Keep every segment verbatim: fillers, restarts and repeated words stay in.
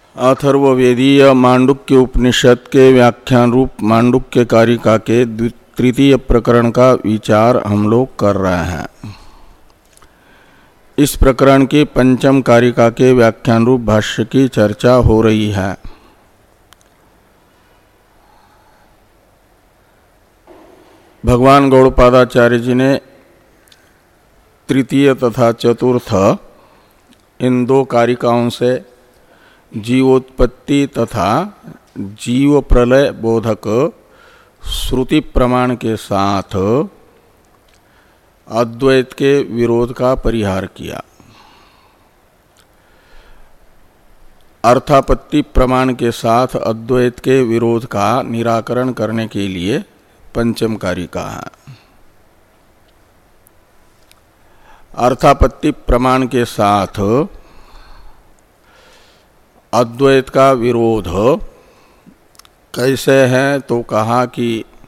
अथर्ववेदीय मांडुक्य उपनिषद के व्याख्यान रूप मांडुक्य कारिका के तृतीय प्रकरण का विचार हम लोग कर रहे हैं। इस प्रकरण की पंचम कारिका के व्याख्यान रूप भाष्य की चर्चा हो रही है। भगवान गौड़पादाचार्य जी ने तृतीय तथा चतुर्थ इन दो कारिकाओं से जीवोत्पत्ति तथा जीव प्रलय बोधक श्रुति प्रमाण के साथ अद्वैत के विरोध का परिहार किया। अर्थापत्ति प्रमाण के साथ अद्वैत के विरोध का निराकरण करने के लिए पंचम कारिका है। अर्थापत्ति प्रमाण के साथ अद्वैत का विरोध कैसे है तो कहा कि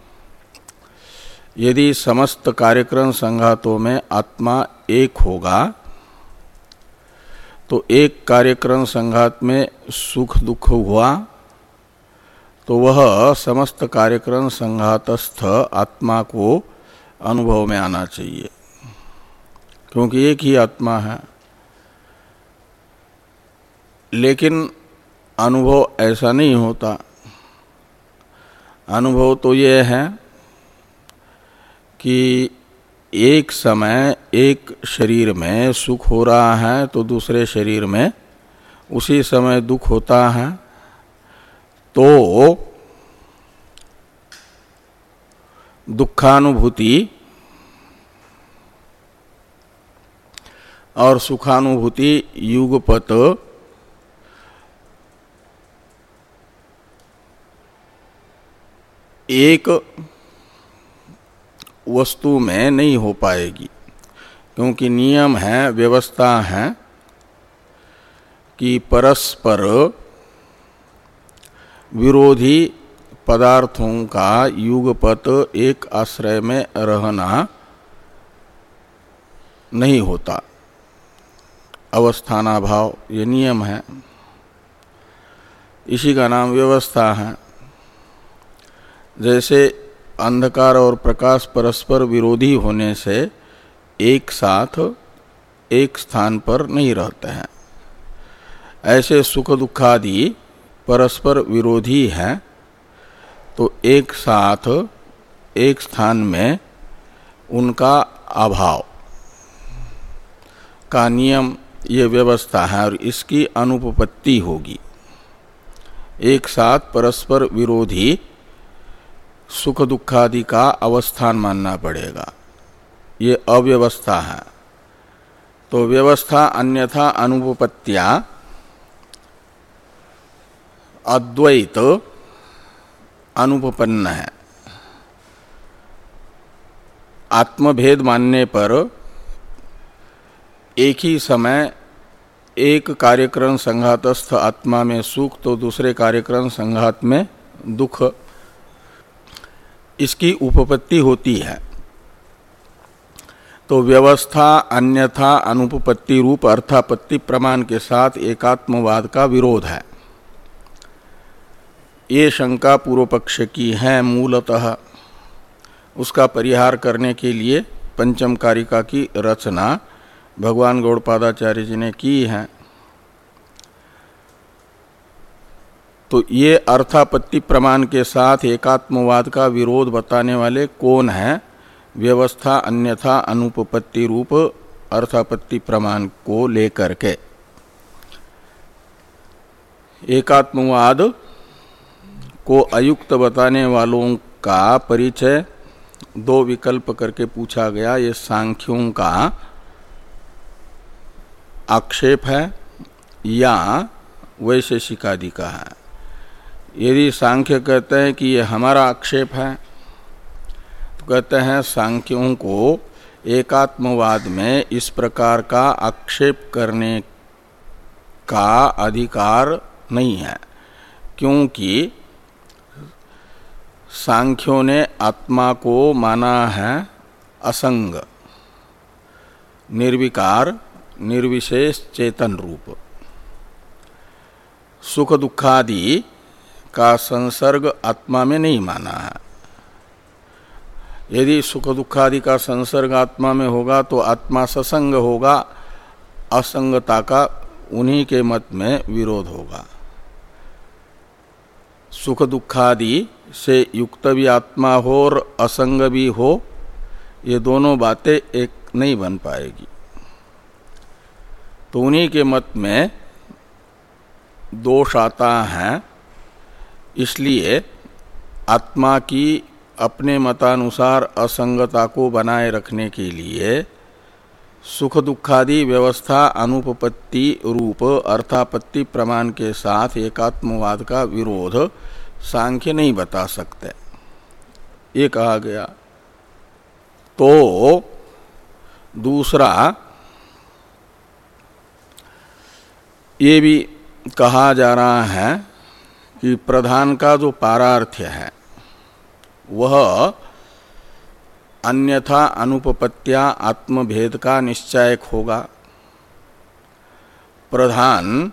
यदि समस्त कार्यक्रम संघातों में आत्मा एक होगा तो एक कार्यक्रम संघात में सुख दुख हुआ तो वह समस्त कार्यक्रम संघातस्थ आत्मा को अनुभव में आना चाहिए, क्योंकि एक ही आत्मा है। लेकिन अनुभव ऐसा नहीं होता। अनुभव तो ये है कि एक समय एक शरीर में सुख हो रहा है तो दूसरे शरीर में उसी समय दुख होता है, तो दुखानुभूति और सुखानुभूति युगपत एक वस्तु में नहीं हो पाएगी, क्योंकि नियम है, व्यवस्था है कि परस्पर विरोधी पदार्थों का युगपत एक आश्रय में रहना नहीं होता। अवस्थानाभाव ये नियम है, इसी का नाम व्यवस्था है। जैसे अंधकार और प्रकाश परस्पर विरोधी होने से एक साथ एक स्थान पर नहीं रहते हैं, ऐसे सुख दुखादि परस्पर विरोधी हैं तो एक साथ एक स्थान में उनका अभाव का नियम ये व्यवस्था है और इसकी अनुपपत्ति होगी। एक साथ परस्पर विरोधी सुख दुखादि का अवस्थान मानना पड़ेगा, ये अव्यवस्था है। तो व्यवस्था अन्यथा अनुपपत्त्या अद्वैत अनुपपन्न है। आत्मभेद मानने पर एक ही समय एक कार्यक्रम संघातस्थ आत्मा में सुख तो दूसरे कार्यक्रम संघात में दुख, इसकी उपपत्ति होती है। तो व्यवस्था अन्यथा अनुपपत्ति रूप अर्थापत्ति प्रमाण के साथ एकात्मवाद का विरोध है। ये शंका पूर्व पक्ष की है मूलतः। उसका परिहार करने के लिए पंचम कारिका की रचना भगवान गौड़पादाचार्य जी ने की है। तो ये अर्थापत्ति प्रमाण के साथ एकात्मवाद का विरोध बताने वाले कौन है? व्यवस्था अन्यथा अनुपपत्ति रूप अर्थापत्ति प्रमाण को लेकर के एकात्मवाद को अयुक्त बताने वालों का परिचय दो विकल्प करके पूछा गया। ये सांख्यों का आक्षेप है या वैशेषिकादि का है। यदि सांख्य कहते हैं कि ये हमारा आक्षेप है तो कहते हैं सांख्यों को एकात्मवाद में इस प्रकार का आक्षेप करने का अधिकार नहीं है, क्योंकि सांख्यों ने आत्मा को माना है असंग, निर्विकार, निर्विशेष चेतन रूप। सुख दुखादि का संसर्ग आत्मा में नहीं माना है। यदि सुख दुखादि का संसर्ग आत्मा में होगा तो आत्मा ससंग होगा, असंगता का उन्हीं के मत में विरोध होगा। सुख दुखादि से युक्त भी आत्मा हो और असंग भी हो, ये दोनों बातें एक नहीं बन पाएगी। तो उन्हीं के मत में दोष आता है। इसलिए आत्मा की अपने मतानुसार असंगता को बनाए रखने के लिए सुख दुखादि व्यवस्था अनुपपत्ति रूप अर्थापत्ति प्रमाण के साथ एकात्मवाद का विरोध सांख्य नहीं बता सकते, ये कहा गया। तो दूसरा ये भी कहा जा रहा है कि प्रधान का जो पारार्थ्य है वह अन्यथा अनुपपत्त्या आत्मभेद का निश्चायक होगा। प्रधान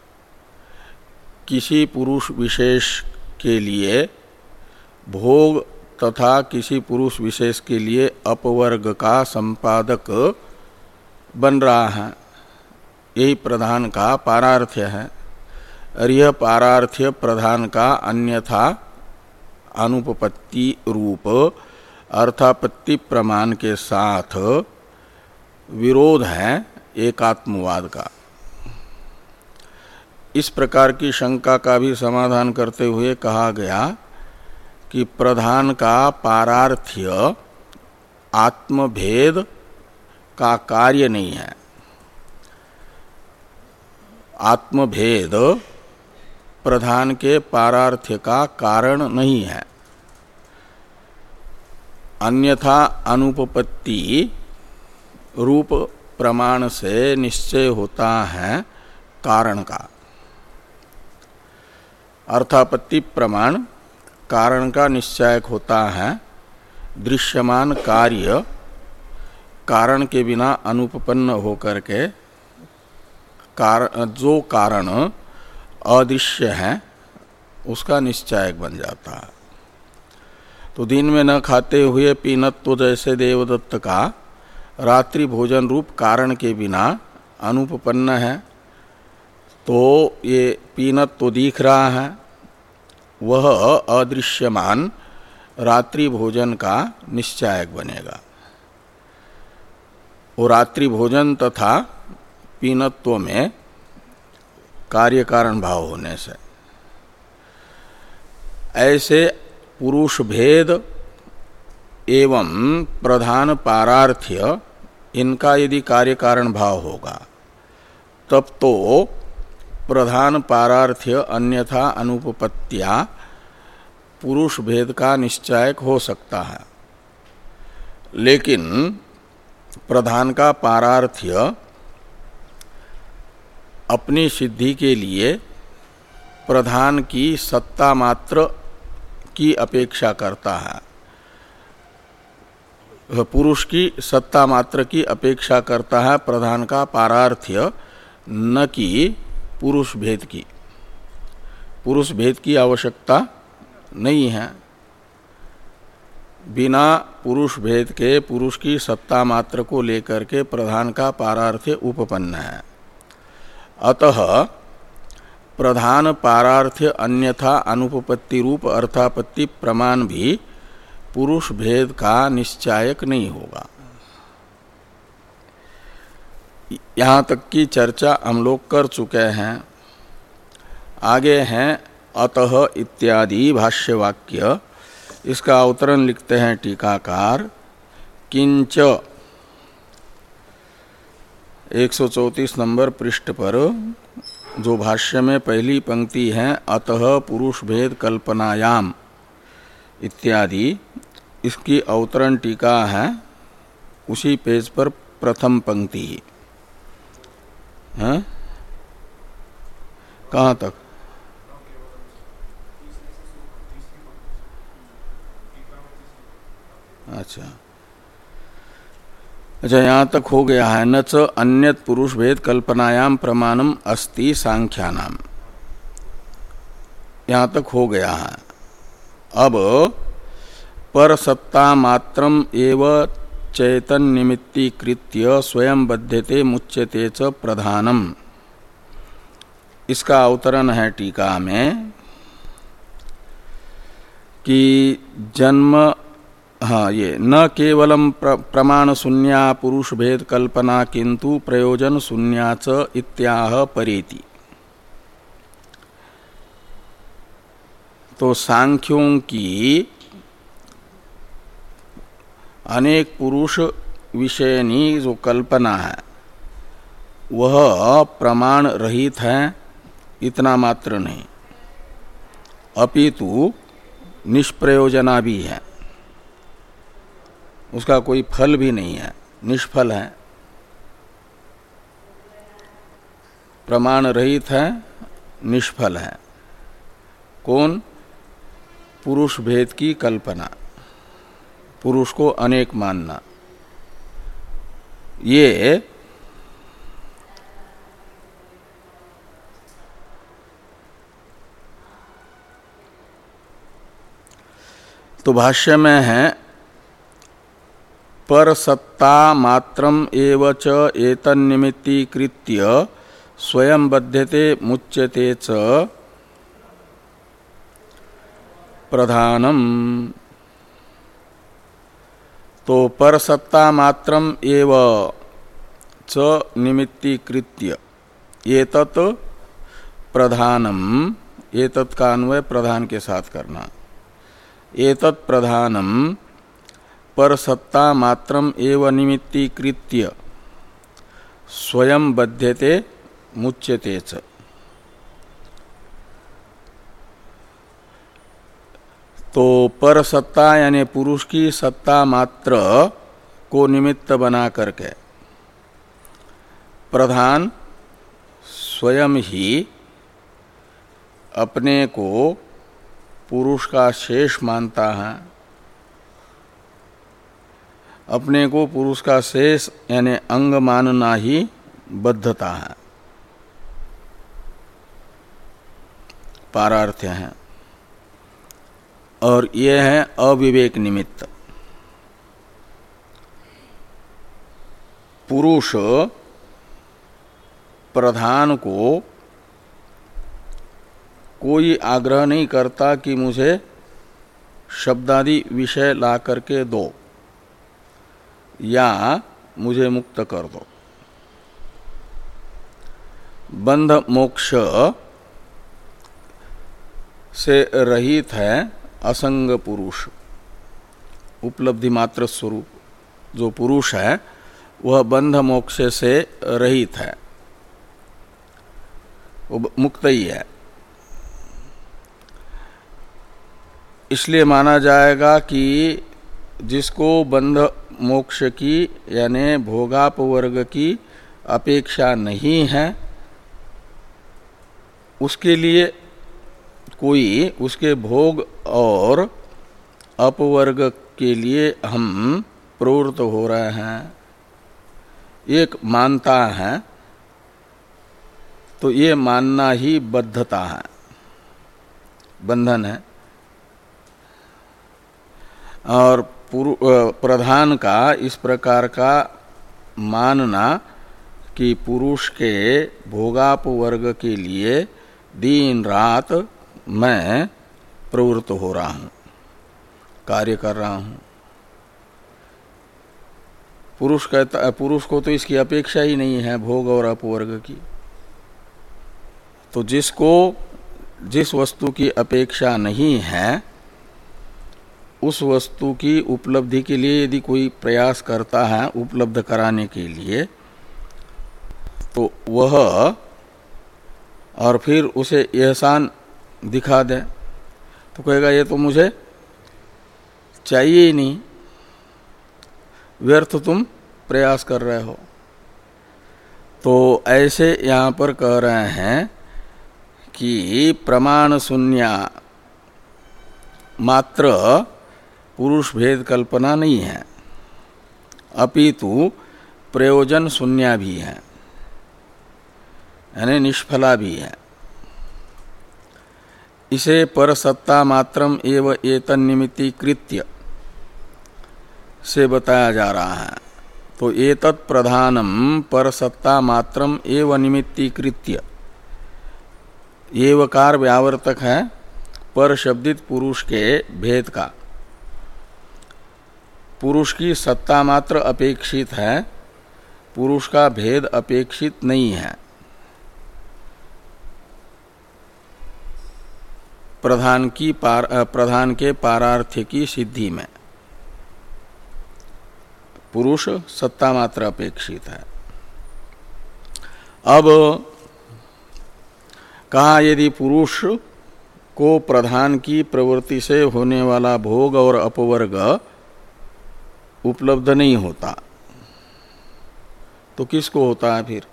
किसी पुरुष विशेष के लिए भोग तथा किसी पुरुष विशेष के लिए अपवर्ग का संपादक बन रहा है, यही प्रधान का पारार्थ्य है। और यह पारार्थ्य प्रधान का अन्यथा अनुपपत्ति रूप अर्थापत्ति प्रमाण के साथ विरोध है एकात्मवाद का। इस प्रकार की शंका का भी समाधान करते हुए कहा गया कि प्रधान का पारार्थ्य आत्मभेद का कार्य नहीं है। आत्मभेद प्रधान के पारार्थ्य का कारण नहीं है। अन्यथा अनुपपत्ति रूप प्रमाण से निश्चय होता है कारण का। अर्थापत्ति प्रमाण कारण का निश्चायक होता है। दृश्यमान कार्य कारण के बिना अनुपपन्न होकर के कारण जो कारण अदृश्य है उसका निश्चायक बन जाता है। तो दिन में न खाते हुए पीनत्व जैसे देवदत्त का रात्रि भोजन रूप कारण के बिना अनुपपन्न है, तो ये पीनत्व दिख रहा है, वह अदृश्यमान रात्रि भोजन का निश्चायक बनेगा। वो रात्रि भोजन तथा पीनत्व में कार्य कारण भाव होने से ऐसे पुरुष भेद एवं प्रधान पारार्थ्य इनका यदि कार्य कारण भाव होगा तब तो प्रधान पारार्थ्य अन्यथा अनुपपत्त्या पुरुष भेद का निश्चायक हो सकता है। लेकिन प्रधान का पारार्थ्य अपनी सिद्धि के लिए प्रधान की सत्ता मात्र की अपेक्षा करता है, पुरुष की सत्ता मात्र की अपेक्षा करता है प्रधान का पारार्थ्य, न कि पुरुष भेद की। पुरुष भेद की आवश्यकता नहीं है। बिना पुरुष भेद के पुरुष की सत्ता मात्र को लेकर के प्रधान का पारार्थ्य उपपन्न है। अतः प्रधान पारार्थ्य अन्यथा अनुपपत्ति रूप अर्थापत्ति प्रमाण भी पुरुष भेद का निश्चायक नहीं होगा। यहाँ तक की चर्चा हम लोग कर चुके हैं। आगे हैं अतः इत्यादि भाष्यवाक्य। इसका अवतरण लिखते हैं टीकाकार। किंच एक सौ चौंतीस नंबर पृष्ठ पर जो भाष्य में पहली पंक्ति है अतः पुरुष भेद कल्पनायाम इत्यादि, इसकी अवतरण टीका है उसी पेज पर प्रथम पंक्ति है। कहाँ तक? अच्छा अच्छा यहाँ तक हो गया है। न च अन्यत पुरुष भेद कल्पनायाम प्रमाणम अस्ति सांख्यानाम, यहाँ तक हो गया है। अब पर सत्ता मात्रम एव चैतन निमित्तीकृत्य स्वयं बध्यते मुच्यते च प्रधानम, इसका अवतरण है टीका में कि जन्म, हाँ ये न केवलम प्र, प्रमाण शून्या पुरुष भेद कल्पना किंतु प्रयोजन शून्या च इत्याह परेति। तो सांख्यों की अनेक पुरुष विषयनी जो कल्पना है वह प्रमाण रहित है, इतना मात्र नहीं, अपितु निष्प्रयोजना भी है, उसका कोई फल भी नहीं है, निष्फल है। प्रमाण रहित है, निष्फल है। कौन? पुरुष भेद की कल्पना, पुरुष को अनेक मानना, ये तो भाष्य में है पर सत्ता मात्रम एव च एतन्निमित्तीकृत्य स्वयं बध्यते मुच्यते च प्रधानम। तो पर सत्ता मात्रम एव च निमित्तीकृत्य एतत् प्रधानम, एतत् का अन्वय प्रधान के साथ करना, एतत् प्रधानम पर सत्ता मात्रम एव निमित्तीकृत्य स्वयं बध्यते मुच्यते च। तो पर सत्ता यानी पुरुष की सत्ता मात्र को निमित्त बना करके प्रधान स्वयं ही अपने को पुरुष का शेष मानता है, अपने को पुरुष का शेष यानी अंग मानना ही बद्धता है, पारार्थ्य है। और ये है अविवेक निमित्त। पुरुष प्रधान को कोई आग्रह नहीं करता कि मुझे शब्दादि विषय ला करके दो या मुझे मुक्त कर दो। बंध मोक्ष से रहित है असंग पुरुष, उपलब्धि मात्र स्वरूप जो पुरुष है वह बंध मोक्ष से रहित है, वो मुक्त ही है। इसलिए माना जाएगा कि जिसको बंध मोक्ष की यानी भोगापवर्ग की अपेक्षा नहीं है, उसके लिए कोई उसके भोग और अपवर्ग के लिए हम प्रवृत्त हो रहे हैं, एक मानता है, तो ये मानना ही बद्धता है, बंधन है। और प्रधान का इस प्रकार का मानना कि पुरुष के भोगापवर्ग के लिए दिन रात मैं प्रवृत्त हो रहा हूँ, कार्य कर रहा हूँ। पुरुष कहता, पुरुष को तो इसकी अपेक्षा ही नहीं है भोग और अपवर्ग की। तो जिसको जिस वस्तु की अपेक्षा नहीं है उस वस्तु की उपलब्धि के लिए यदि कोई प्रयास करता है उपलब्ध कराने के लिए, तो वह और फिर उसे एहसान दिखा दे तो कहेगा ये तो मुझे चाहिए ही नहीं, व्यर्थ तुम प्रयास कर रहे हो। तो ऐसे यहाँ पर कह रहे हैं कि प्रमाण शून्य मात्र पुरुष भेद कल्पना नहीं है, अपितु प्रयोजन शून्य भी है, यानी निष्फला भी है। इसे परसत्ता मात्रम एव एतन्निमित्ति कृत्य से बताया जा रहा है। तो एतत् प्रधानम परसत्ता मात्रम एव निमित्ति कृत्य, एवकार व्यावर्तक है पर शब्दित पुरुष के भेद का। पुरुष की सत्ता मात्र अपेक्षित है, पुरुष का भेद अपेक्षित नहीं है। प्रधान की पार, प्रधान के पारार्थ की सिद्धि में पुरुष सत्ता मात्र अपेक्षित है। अब कहा यदि पुरुष को प्रधान की प्रवृत्ति से होने वाला भोग और अपवर्ग उपलब्ध नहीं होता तो किसको होता है फिर?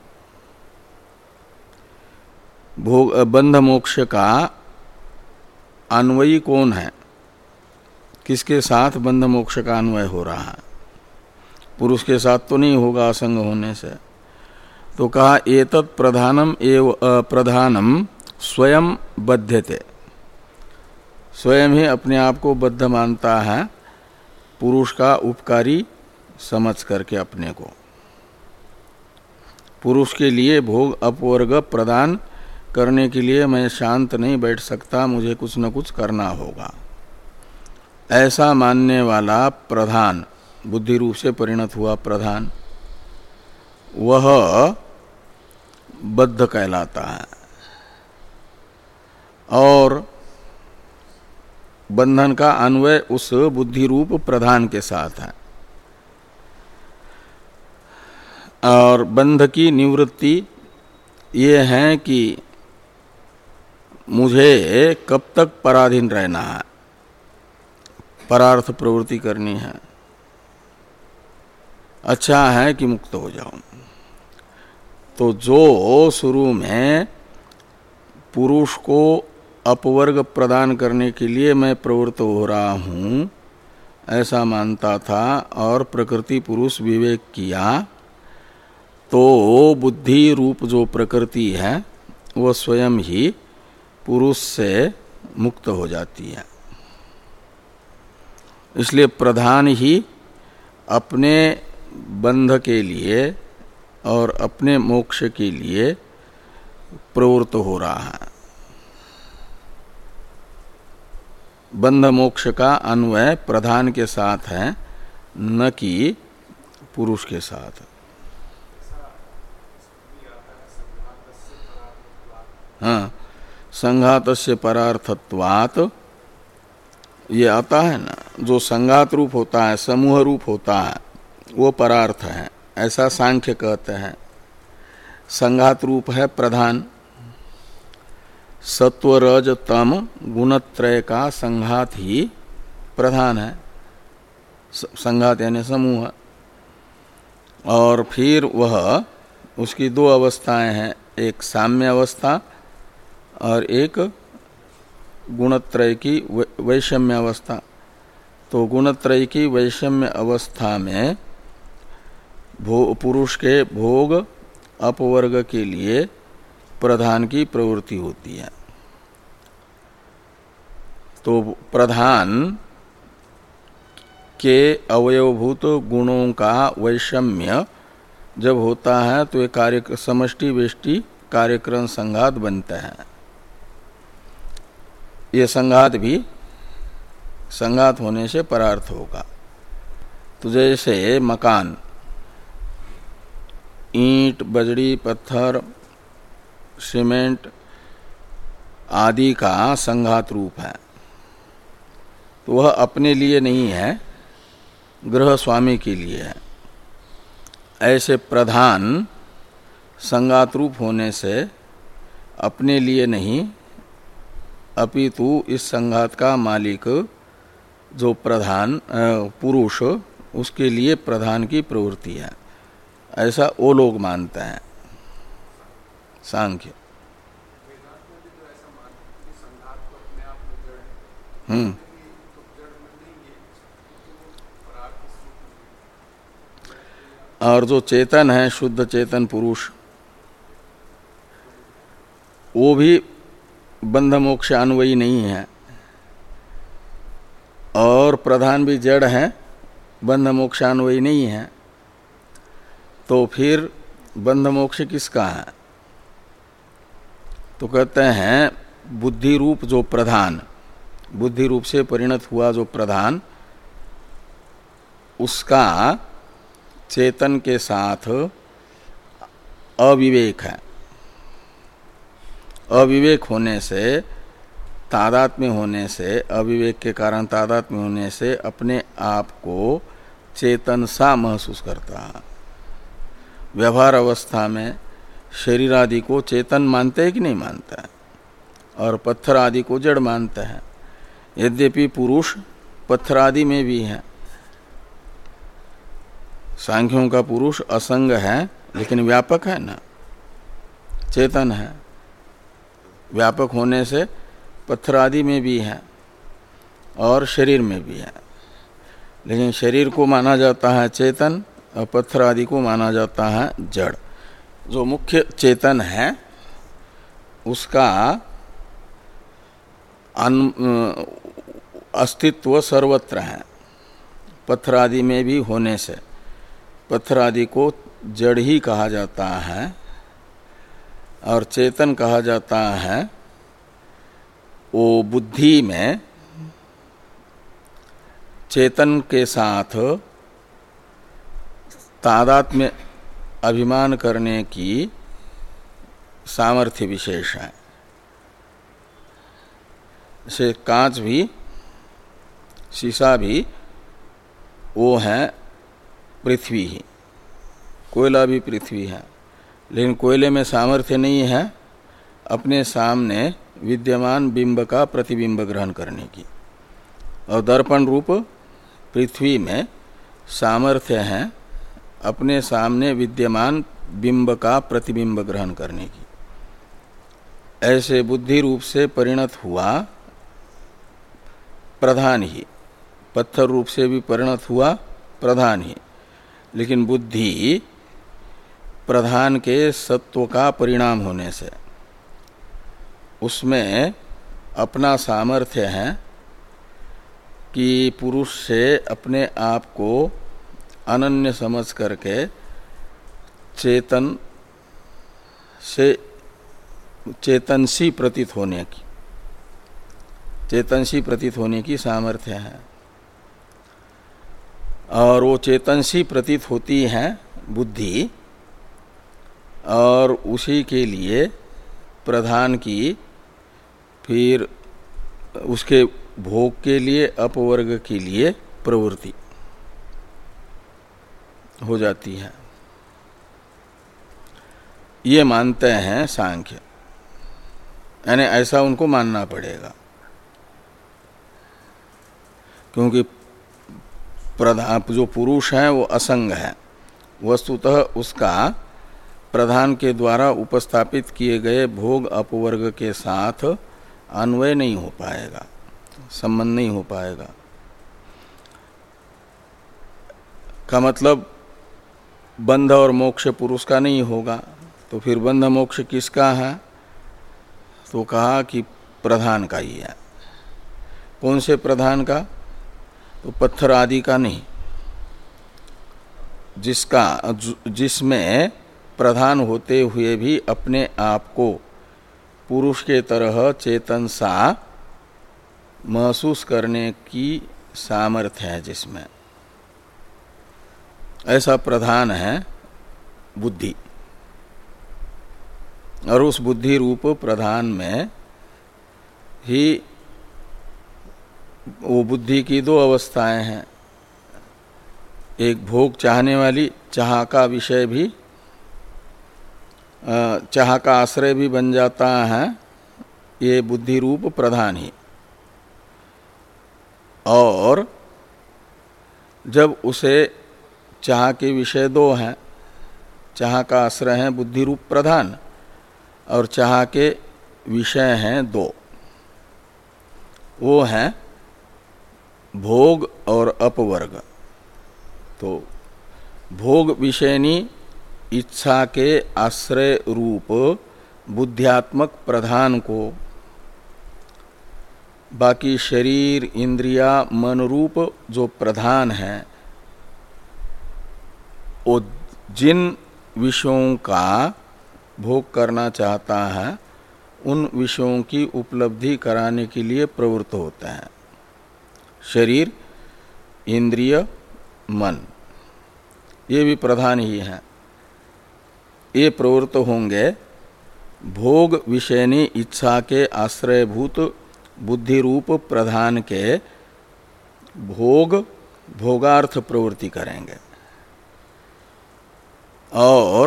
भोग बंध मोक्ष का अन्वयी कौन है? किसके साथ बंध मोक्ष का अन्वय हो रहा है? पुरुष के साथ तो नहीं होगा असंग होने से। तो कहा एतत् प्रधानम एव प्रधानम स्वयं बध्यते, स्वयं ही अपने आप को बद्ध मानता है पुरुष का उपकारी समझ करके अपने को। पुरुष के लिए भोग अपवर्ग प्रदान करने के लिए मैं शांत नहीं बैठ सकता, मुझे कुछ न कुछ करना होगा, ऐसा मानने वाला प्रधान, बुद्धि रूप से परिणत हुआ प्रधान, वह बद्ध कहलाता है। और बंधन का अन्वय उस बुद्धि रूप प्रधान के साथ है। और बंध की निवृत्ति ये है कि मुझे कब तक पराधीन रहना है, परार्थ प्रवृत्ति करनी है, अच्छा है कि मुक्त हो जाऊं। तो जो शुरू में पुरुष को अपवर्ग प्रदान करने के लिए मैं प्रवृत्त हो रहा हूं ऐसा मानता था और प्रकृति पुरुष विवेक किया, तो बुद्धि रूप जो प्रकृति है वह स्वयं ही पुरुष से मुक्त हो जाती है। इसलिए प्रधान ही अपने बंध के लिए और अपने मोक्ष के लिए प्रवृत्त हो रहा है। बंध मोक्ष का अन्वय प्रधान के साथ है, न कि पुरुष के साथ। हाँ, संघातस्य परार्थत्वात् ये आता है ना, जो संघात रूप होता है, समूह रूप होता है, वो परार्थ है, ऐसा सांख्य कहते हैं। संघात रूप है प्रधान, सत्व रज तम गुणत्रय का संघात ही प्रधान है, संघात यानी समूह। और फिर वह उसकी दो अवस्थाएं हैं, एक साम्य अवस्था और एक गुणत्रय की वैषम्य अवस्था। तो गुणत्रय की वैषम्य अवस्था में पुरुष के भोग अपवर्ग के लिए प्रधान की प्रवृत्ति होती है। तो प्रधान के अवयवभूत गुणों का वैषम्य जब होता है तो ये कार्य समष्टि वेष्टि कार्यक्रम संघात बनते हैं। ये संघात भी संघात होने से परार्थ होगा। तो जैसे मकान, ईंट, बजड़ी, पत्थर, सीमेंट आदि का संघात रूप है, तो वह अपने लिए नहीं है, गृह स्वामी के लिए है। ऐसे प्रधान संघात रूप होने से अपने लिए नहीं, अपितु इस संघात का मालिक जो प्रधान पुरुष, उसके लिए प्रधान की प्रवृत्ति है, ऐसा वो लोग मानते हैं सांख्य। हम्म और जो चेतन है, शुद्ध चेतन पुरुष, वो भी बंध मोक्ष अन्वयी नहीं है और प्रधान भी जड़ है, बंध मोक्षान्वयी नहीं है, तो फिर बंध मोक्ष किसका है? तो कहते हैं बुद्धि रूप जो प्रधान, बुद्धि रूप से परिणत हुआ जो प्रधान, उसका चेतन के साथ अविवेक है। अविवेक होने से, तादात्म्य होने से, अविवेक के कारण तादात्म्य होने से अपने आप को चेतन सा महसूस करता है। व्यवहार अवस्था में शरीर आदि को चेतन मानते हैं कि नहीं मानता है, और पत्थर आदि को जड़ मानता है। यद्यपि पुरुष पत्थर आदि में भी है, सांख्यों का पुरुष असंग है लेकिन व्यापक है ना, चेतन है। व्यापक होने से पत्थर आदि में भी है और शरीर में भी है, लेकिन शरीर को माना जाता है चेतन और पत्थर आदि को माना जाता है जड़। जो मुख्य चेतन है उसका अस्तित्व सर्वत्र है, पत्थर आदि में भी होने से पत्थर आदि को जड़ ही कहा जाता है और चेतन कहा जाता है वो बुद्धि में चेतन के साथ तादात्म्य अभिमान करने की सामर्थ्य विशेष है। जैसे कांच भी, शीशा भी वो है पृथ्वी ही, कोयला भी पृथ्वी है, लेकिन कोयले में सामर्थ्य नहीं है अपने सामने विद्यमान बिंब का प्रतिबिंब ग्रहण करने की, और दर्पण रूप पृथ्वी में सामर्थ्य है अपने सामने विद्यमान बिंब का प्रतिबिंब ग्रहण करने की। ऐसे बुद्धि रूप से परिणत हुआ प्रधान ही, पत्थर रूप से भी परिणत हुआ प्रधान ही, लेकिन बुद्धि प्रधान के सत्व का परिणाम होने से उसमें अपना सामर्थ्य है कि पुरुष से अपने आप को अनन्य समझ करके चेतन से चेतनसी प्रतीत होने की चेतनसी प्रतीत होने की सामर्थ्य है। और वो चेतनसी प्रतीत होती है बुद्धि, और उसी के लिए प्रधान की फिर उसके भोग के लिए, अपवर्ग के लिए प्रवृत्ति हो जाती है। ये मानते हैं सांख्य, यानी ऐसा उनको मानना पड़ेगा, क्योंकि प्रधान जो पुरुष है वो असंग है, वस्तुतः उसका प्रधान के द्वारा उपस्थापित किए गए भोग अपवर्ग के साथ अन्वय नहीं हो पाएगा, संबंध नहीं हो पाएगा। का मतलब बंध और मोक्ष पुरुष का नहीं होगा, तो फिर बंध मोक्ष किसका है? तो कहा कि प्रधान का ही है। कौन से प्रधान का? तो पत्थर आदि का नहीं, जिसका जिसमें प्रधान होते हुए भी अपने आप को पुरुष के तरह चेतन सा महसूस करने की सामर्थ्य है, जिसमें ऐसा प्रधान है बुद्धि। और उस बुद्धि रूप प्रधान में ही वो बुद्धि की दो अवस्थाएं हैं, एक भोग चाहने वाली, चाह का विषय भी, चाह का आश्रय भी बन जाता है ये बुद्धि रूप प्रधान ही। और जब उसे चाह के विषय दो हैं, चाह का आश्रय है बुद्धि रूप प्रधान और चाह के विषय हैं दो, वो हैं भोग और अपवर्ग। तो भोग विषयनी इच्छा के आश्रय रूप बुद्ध्यात्मक प्रधान को बाकी शरीर इंद्रिया मन रूप जो प्रधान है वो जिन विषयों का भोग करना चाहता है उन विषयों की उपलब्धि कराने के लिए प्रवृत्त होते हैं। शरीर इंद्रिय मन ये भी प्रधान ही हैं। ये प्रवृत्त होंगे भोग विषयनी इच्छा के आश्रयभूत बुद्धि रूप प्रधान के भोग भोगार्थ प्रवृत्ति करेंगे और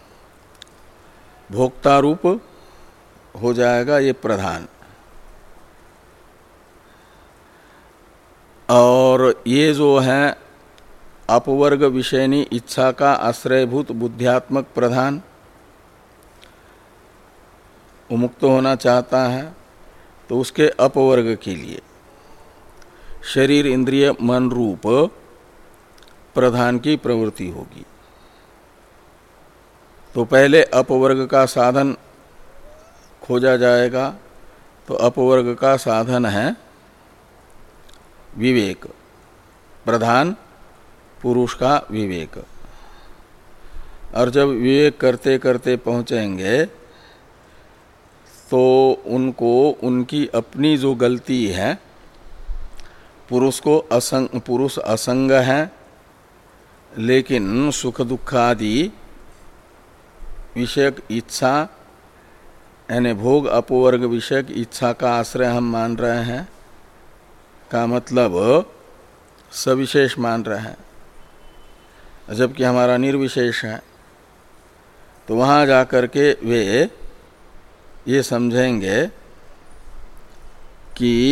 भोक्ता रूप हो जाएगा ये प्रधान। और ये जो है अपवर्ग विषयनी इच्छा का आश्रयभूत बुद्ध्यात्मक प्रधान वो मुक्त होना चाहता है तो उसके अपवर्ग के लिए शरीर इंद्रिय मन रूप प्रधान की प्रवृत्ति होगी। तो पहले अपवर्ग का साधन खोजा जाएगा। तो अपवर्ग का साधन है विवेक, प्रधान पुरुष का विवेक। और जब विवेक करते करते पहुंचेंगे तो उनको उनकी अपनी जो गलती है, पुरुष को असंग पुरुष असंग है लेकिन सुख दुख आदि विषयक इच्छा यानी भोग अपवर्ग विषयक इच्छा का आश्रय हम मान रहे हैं, का मतलब सविशेष मान रहे हैं जबकि हमारा निर्विशेष है। तो वहाँ जाकर के वे ये समझेंगे कि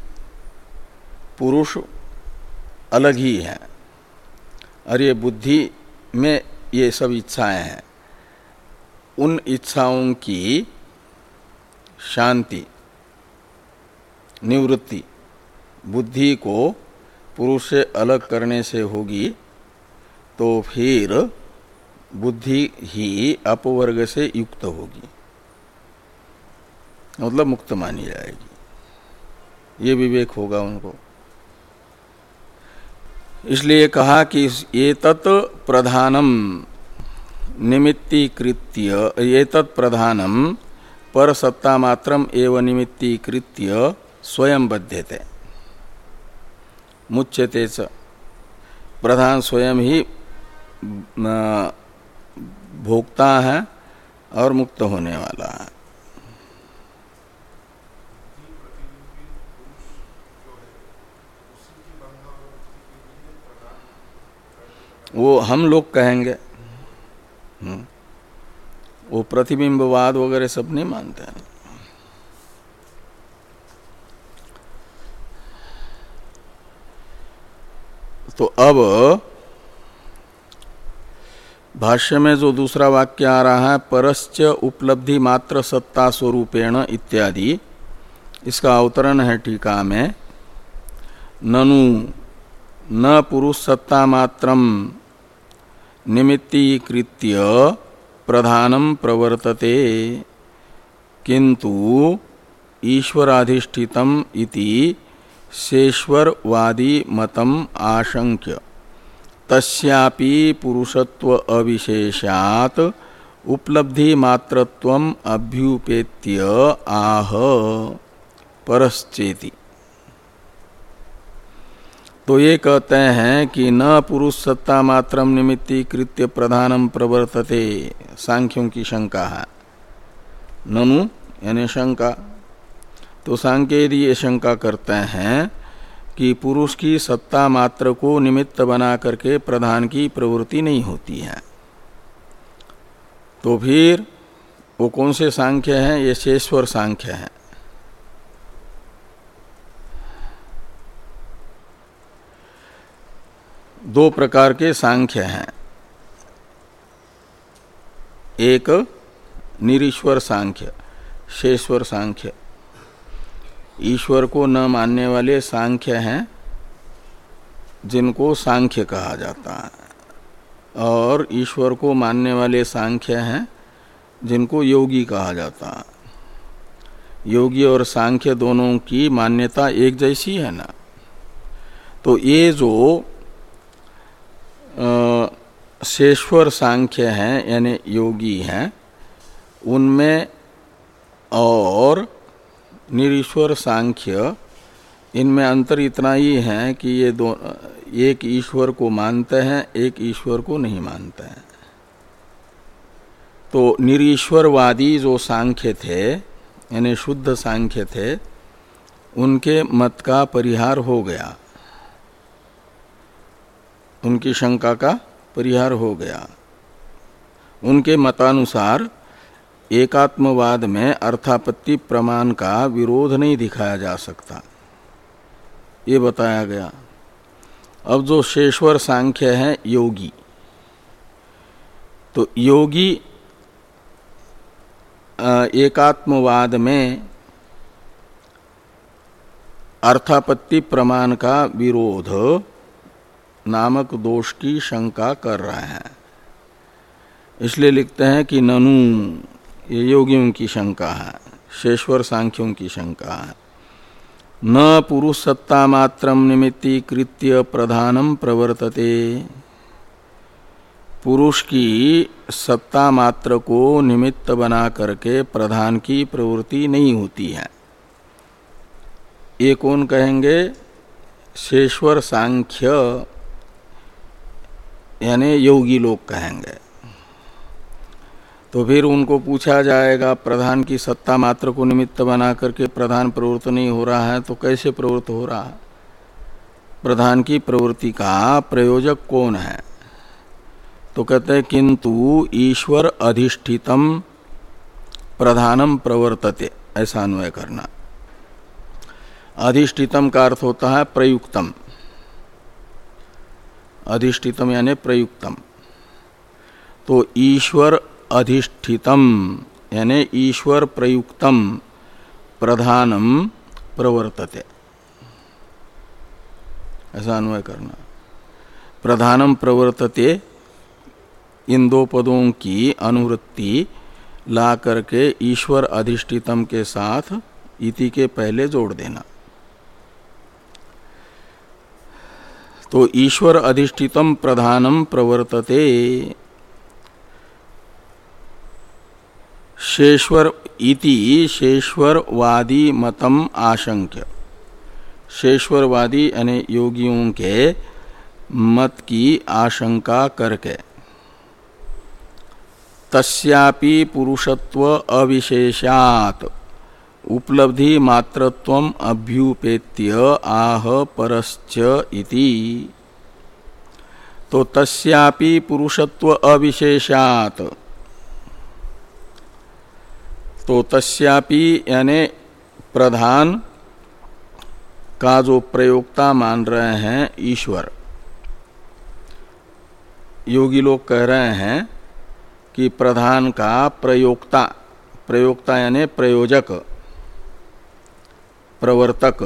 पुरुष अलग ही है और ये बुद्धि में ये सब इच्छाएं हैं। उन इच्छाओं की शांति निवृत्ति बुद्धि को पुरुष से अलग करने से होगी तो फिर बुद्धि ही अपवर्ग से युक्त होगी, मतलब मुक्त मानी जाएगी। ये विवेक होगा उनको। इसलिए कहा कि ये तत् प्रधानम निमित्तीकृत्य ये तत् प्रधानम पर सत्ता मात्रम एवं निमित्तीकृत्य स्वयं बध्यते मुच्यते च। प्रधान स्वयं ही भोक्ता है और मुक्त होने वाला है। वो हम लोग कहेंगे, वो प्रतिबिंबवाद वगैरह सब नहीं मानते हैं। तो अब भाष्य में जो दूसरा वाक्य आ रहा है परश्च उपलब्धि मात्र सत्ता स्वरूपेण इत्यादि, इसका अवतरण है टीका में ननु न पुरुष सत्ता मात्रम निमित्तीकृत्य प्रधानम प्रवर्तते किंतु ईश्वराधिष्ठितम इति शेश्वरवादी मतम आशंक्य तस्यापि पुरुषत्व अविशेषात् उपलब्धि मात्रत्वम अभ्युपेत्य आह परश्चेति। तो ये कहते हैं कि न पुरुष सत्ता मात्रम निमित्तीकृत्य प्रधानम प्रवर्तते, सांख्यों की शंका है। ननु यानी शंका। तो सांख्य यदि ये शंका करते हैं कि पुरुष की सत्ता मात्र को निमित्त बना करके प्रधान की प्रवृत्ति नहीं होती है, तो फिर वो कौन से सांख्य हैं? ये शेश्वर सांख्य हैं। दो प्रकार के सांख्य हैं, एक निरीश्वर सांख्य, शेश्वर सांख्य। ईश्वर को न मानने वाले सांख्य हैं जिनको सांख्य कहा जाता है, और ईश्वर को मानने वाले सांख्य हैं जिनको योगी कहा जाता है। योगी और सांख्य दोनों की मान्यता एक जैसी है ना। तो ये जो शेश्वर सांख्य हैं यानी योगी हैं, उनमें और निरीश्वर सांख्य, इनमें अंतर इतना ही है कि ये दो एक ईश्वर को मानते हैं, एक ईश्वर को नहीं मानते हैं। तो निरीश्वरवादी जो सांख्य थे यानी शुद्ध सांख्य थे, उनके मत का परिहार हो गया, उनकी शंका का परिहार हो गया। उनके मतानुसार एकात्मवाद में अर्थापत्ति प्रमाण का विरोध नहीं दिखाया जा सकता, ये बताया गया। अब जो शेश्वर सांख्य है योगी, तो योगी एकात्मवाद में अर्थापत्ति प्रमाण का विरोध नामक दोष की शंका कर रहे हैं। इसलिए लिखते हैं कि ननु, ये योगियों की शंका है, शेश्वर सांख्यों की शंका है। न पुरुष सत्ता मात्रम निमित्तीकृत्य प्रधानम प्रवर्तते, पुरुष की सत्ता मात्र को निमित्त बना करके प्रधान की प्रवृत्ति नहीं होती है। ये कौन कहेंगे? शेश्वर सांख्य यानी योगी लोग कहेंगे। तो फिर उनको पूछा जाएगा, प्रधान की सत्ता मात्र को निमित्त बना करके प्रधान प्रवृत्त नहीं हो रहा है तो कैसे प्रवृत्त हो रहा है? प्रधान की प्रवृत्ति का प्रयोजक कौन है? तो कहते हैं किंतु ईश्वर अधिष्ठितम प्रधानम प्रवर्तते, ऐसा अन्वय करना। अधिष्ठितम का अर्थ होता है प्रयुक्तम, अधिष्ठितम यानी प्रयुक्तम। तो ईश्वर अधिष्ठितम यानी ईश्वर प्रयुक्तम प्रधानम प्रवर्तते, ऐसा अन्वय करना। प्रधानम प्रवर्तते, इन दो पदों की अनुवृत्ति ला करके ईश्वर अधिष्ठितम के साथ इति के पहले जोड़ देना। तो ईश्वर अधिष्ठितम प्रधानम प्रवर्तते, शेश्वर इति शेश्वरवादी मतम आशंक्य, शेश्वरवादी यानी योगियों के मत की आशंका करके तस्यापि पुरुषत्व अविशेषात् उपलब्धि मात्रत्वम अभ्युपेत्य आह परश्च इति। तो तस्यापि पुरुषत्व अविशेषात्, तो तस्यापि यानी प्रधान का जो प्रयोक्ता मान रहे हैं ईश्वर, योगी लोग कह रहे हैं कि प्रधान का प्रयोक्ता, प्रयोक्ता यानी प्रयोजक, प्रवर्तक,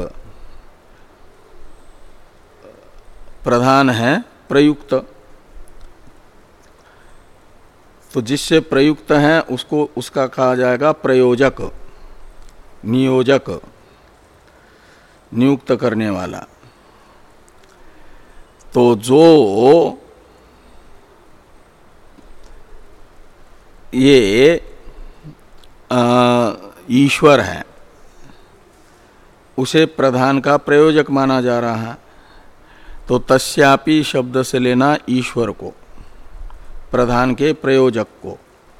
प्रधान है प्रयुक्त। तो जिससे प्रयुक्त है उसको उसका कहा जाएगा प्रयोजक, नियोजक, नियुक्त करने वाला। तो जो ये ईश्वर है उसे प्रधान का प्रयोजक माना जा रहा है। तो तस्यापि शब्द से लेना ईश्वर को, प्रधान के प्रयोजक को।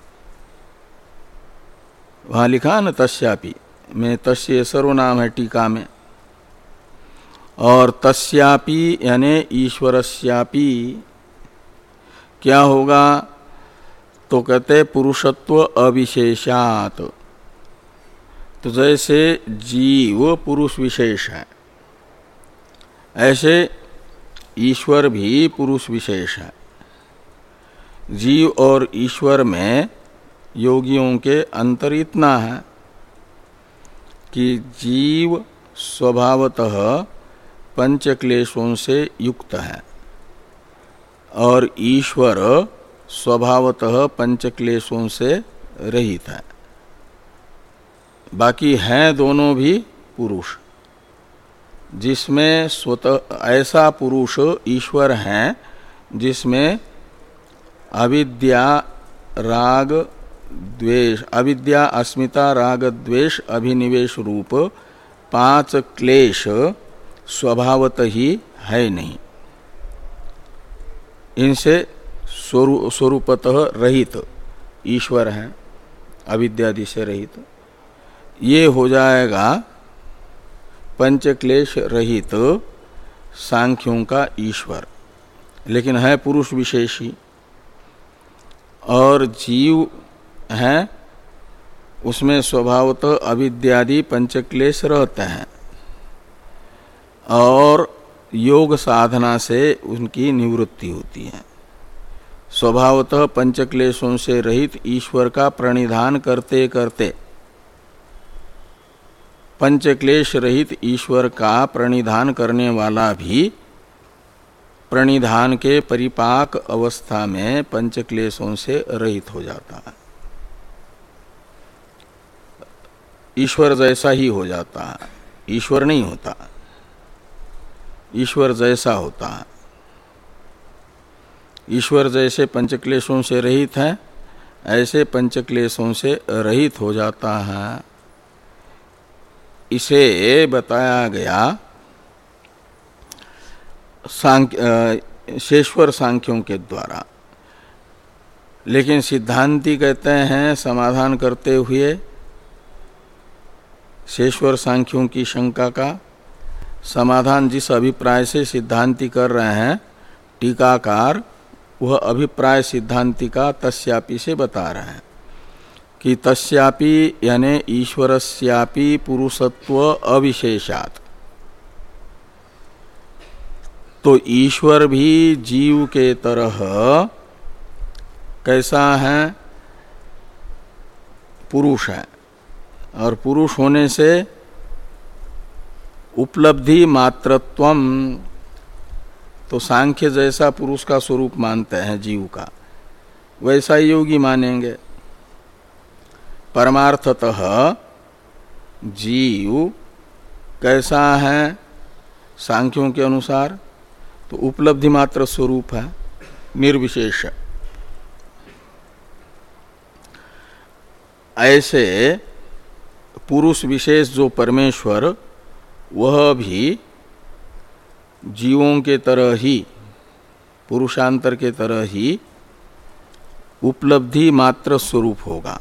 वहां लिखा न तस्यापि में, तस्य सर्वनाम है टीका में। और तस्यापि यानी ईश्वरस्यापि क्या होगा? तो कहते पुरुषत्व अविशेषात। तो जैसे जीव पुरुष विशेष है, ऐसे ईश्वर भी पुरुष विशेष है। जीव और ईश्वर में योगियों के अंतर इतना है कि जीव स्वभावतः पंच क्लेशों से युक्त है और ईश्वर स्वभावतः पंच क्लेशों से रहित है। बाकी हैं दोनों भी पुरुष, जिसमें स्वतः ऐसा पुरुष ईश्वर है जिसमें अविद्या राग द्वेष, अविद्या अस्मिता राग द्वेष अभिनिवेश रूप पांच क्लेश स्वभावत ही है नहीं, इनसे स्वरूपतः रहित ईश्वर है, अविद्यादि से रहित। ये हो जाएगा पंच क्लेश रहित सांख्यों का ईश्वर, लेकिन है पुरुष विशेषी। और जीव है, उसमें स्वभावतः अविद्यादि पंचक्लेश रहते हैं और योग साधना से उनकी निवृत्ति होती है। स्वभावतः पंचक्लेशों से रहित ईश्वर का प्रणिधान करते करते पंचक्लेश रहित ईश्वर का प्रणिधान करने वाला भी प्रणिधान के परिपाक अवस्था में पंचक्लेशों से रहित हो जाता है, ईश्वर जैसा ही हो जाता है। ईश्वर नहीं होता, ईश्वर जैसा होता है। ईश्वर जैसे पंचक्लेशों से रहित है, ऐसे पंचक्लेशों से रहित हो जाता है। इसे बताया गया सांख्य शेश्वर सांख्यों के द्वारा। लेकिन सिद्धांती कहते हैं समाधान करते हुए शेश्वर सांख्यों की शंका का समाधान जिस अभिप्राय से सिद्धांती कर रहे हैं टीकाकार, वह अभिप्राय सिद्धांति का तस्यापि से बता रहे हैं कि तस्यापि यानी ईश्वरस्यापि पुरुषत्व अविशेषात्, तो ईश्वर भी जीव के तरह कैसा है, पुरुष है। और पुरुष होने से उपलब्धि मात्रत्वम, तो सांख्य जैसा पुरुष का स्वरूप मानते हैं जीव का, वैसा ही योगी मानेंगे। परमार्थतः जीव कैसा है सांख्यों के अनुसार, तो उपलब्धि मात्र स्वरूप है, निर्विशेष। ऐसे पुरुष विशेष जो परमेश्वर, वह भी जीवों के तरह ही, पुरुषांतर के तरह ही उपलब्धि मात्र स्वरूप होगा।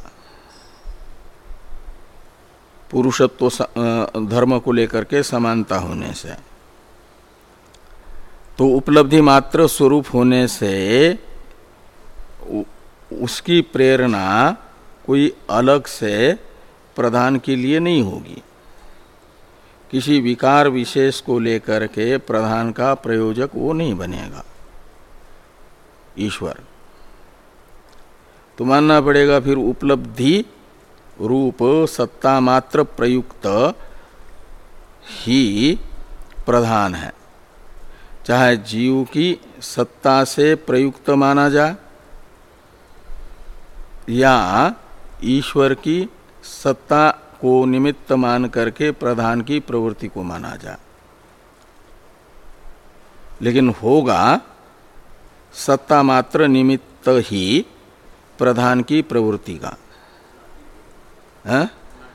पुरुषत्व धर्म को लेकर के समानता होने से, तो उपलब्धि मात्र स्वरूप होने से उसकी प्रेरणा कोई अलग से प्रधान के लिए नहीं होगी। किसी विकार विशेष को लेकर के प्रधान का प्रयोजक वो नहीं बनेगा ईश्वर। तो मानना पड़ेगा फिर उपलब्धि रूप सत्ता मात्र प्रयुक्त ही प्रधान है, चाहे जीव की सत्ता से प्रयुक्त माना जाए या ईश्वर की सत्ता को निमित्त मान करके प्रधान की प्रवृत्ति को माना जाए। लेकिन होगा सत्ता मात्र निमित्त ही प्रधान की प्रवृत्ति का, है?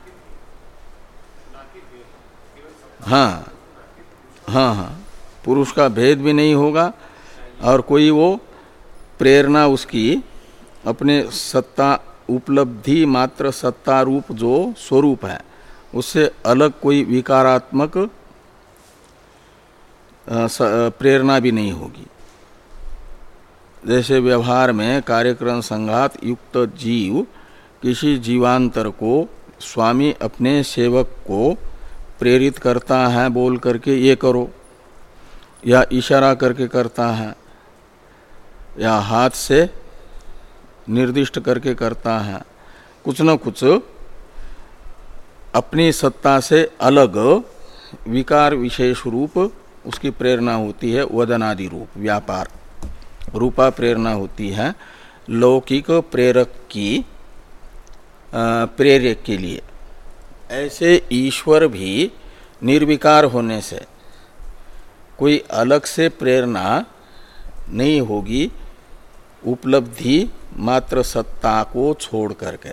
हाँ हाँ हाँ, पुरुष का भेद भी नहीं होगा और कोई वो प्रेरणा उसकी अपने सत्ता उपलब्धि मात्र सत्ता रूप जो स्वरूप है उससे अलग कोई विकारात्मक प्रेरणा भी नहीं होगी। जैसे व्यवहार में कार्यक्रम संघात युक्त जीव किसी जीवांतर को स्वामी अपने सेवक को प्रेरित करता है बोल करके ये करो, या इशारा करके करता है, या हाथ से निर्दिष्ट करके करता है, कुछ न कुछ अपनी सत्ता से अलग विकार विशेष रूप उसकी प्रेरणा होती है। वदनादि रूप व्यापार रूपा प्रेरणा होती है लौकिक प्रेरक की प्रेरक के लिए, ऐसे ईश्वर भी निर्विकार होने से कोई अलग से प्रेरणा नहीं होगी उपलब्धि मात्र सत्ता को छोड़ करके।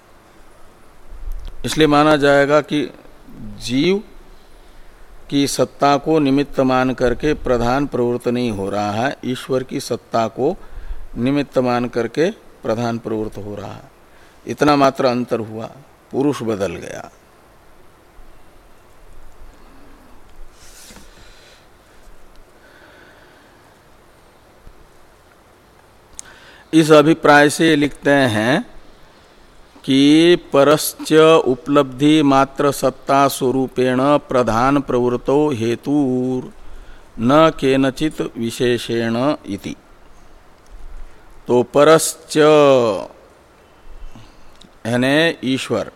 इसलिए माना जाएगा कि जीव की सत्ता को निमित्त मान करके प्रधान प्रवृत्त नहीं हो रहा है, ईश्वर की सत्ता को निमित्त मान करके प्रधान प्रवृत्त हो रहा है। इतना मात्र अंतर हुआ, पुरुष बदल गया। इस अभिप्राय से लिखते हैं कि परश्च उपलब्धि मात्र सत्ता स्वरूपेण प्रधान प्रवृत्तो हेतुर न केनचित विशेषेण इति। तो परश्च यानी ईश्वर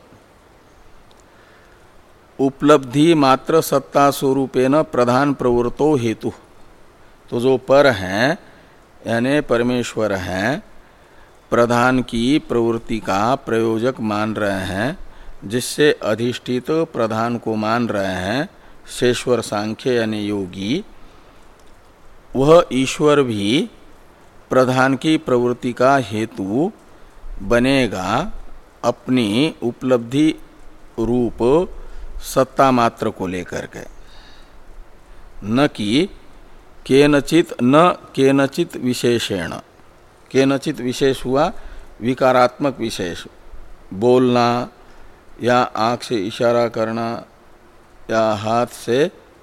उपलब्धि मात्र सत्ता स्वरूपेण प्रधान प्रवृत्तो हेतु, तो जो पर हैं यानी परमेश्वर हैं, प्रधान की प्रवृत्ति का प्रयोजक मान रहे हैं, जिससे अधिष्ठित प्रधान को मान रहे हैं शेश्वर सांख्य यानी योगी, वह ईश्वर भी प्रधान की प्रवृत्ति का हेतु बनेगा अपनी उपलब्धि रूप सत्ता मात्र को लेकर के, न कि केनचित न केनचित विशेषेण। केनचित विशेष हुआ विकारात्मक विशेष, बोलना या आँख से इशारा करना या हाथ से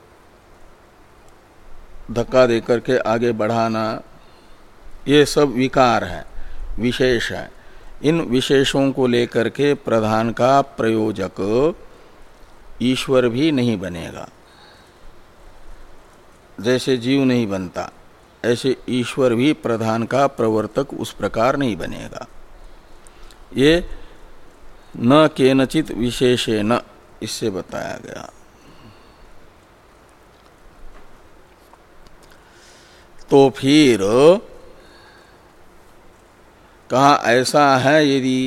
धक्का देकर के आगे बढ़ाना, ये सब विकार है, विशेष है। इन विशेषों को लेकर के प्रधान का प्रयोजक ईश्वर भी नहीं बनेगा। जैसे जीव नहीं बनता, ऐसे ईश्वर भी प्रधान का प्रवर्तक उस प्रकार नहीं बनेगा। ये न केनचित विशेषेण इससे बताया गया। तो फिर कहा ऐसा है यदि,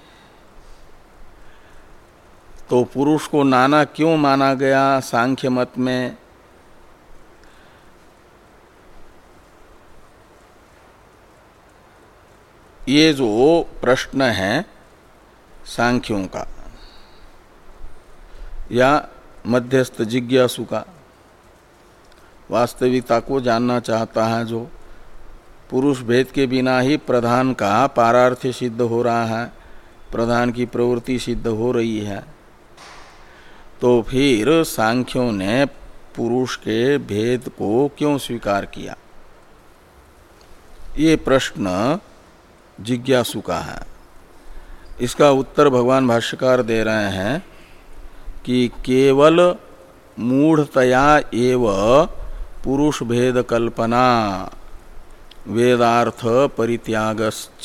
तो पुरुष को नाना क्यों माना गया सांख्य मत में? ये जो प्रश्न है सांख्यों का या मध्यस्थ जिज्ञासु का, वास्तविकता को जानना चाहता है जो, पुरुष भेद के बिना ही प्रधान का पारार्थ्य सिद्ध हो रहा है, प्रधान की प्रवृत्ति सिद्ध हो रही है, तो फिर सांख्यों ने पुरुष के भेद को क्यों स्वीकार किया? ये प्रश्न जिज्ञासु का है। इसका उत्तर भगवान भाष्यकार दे रहे हैं कि केवल मूढ़तया एव पुरुष भेद कल्पना वेदार्थ परित्यागश्च।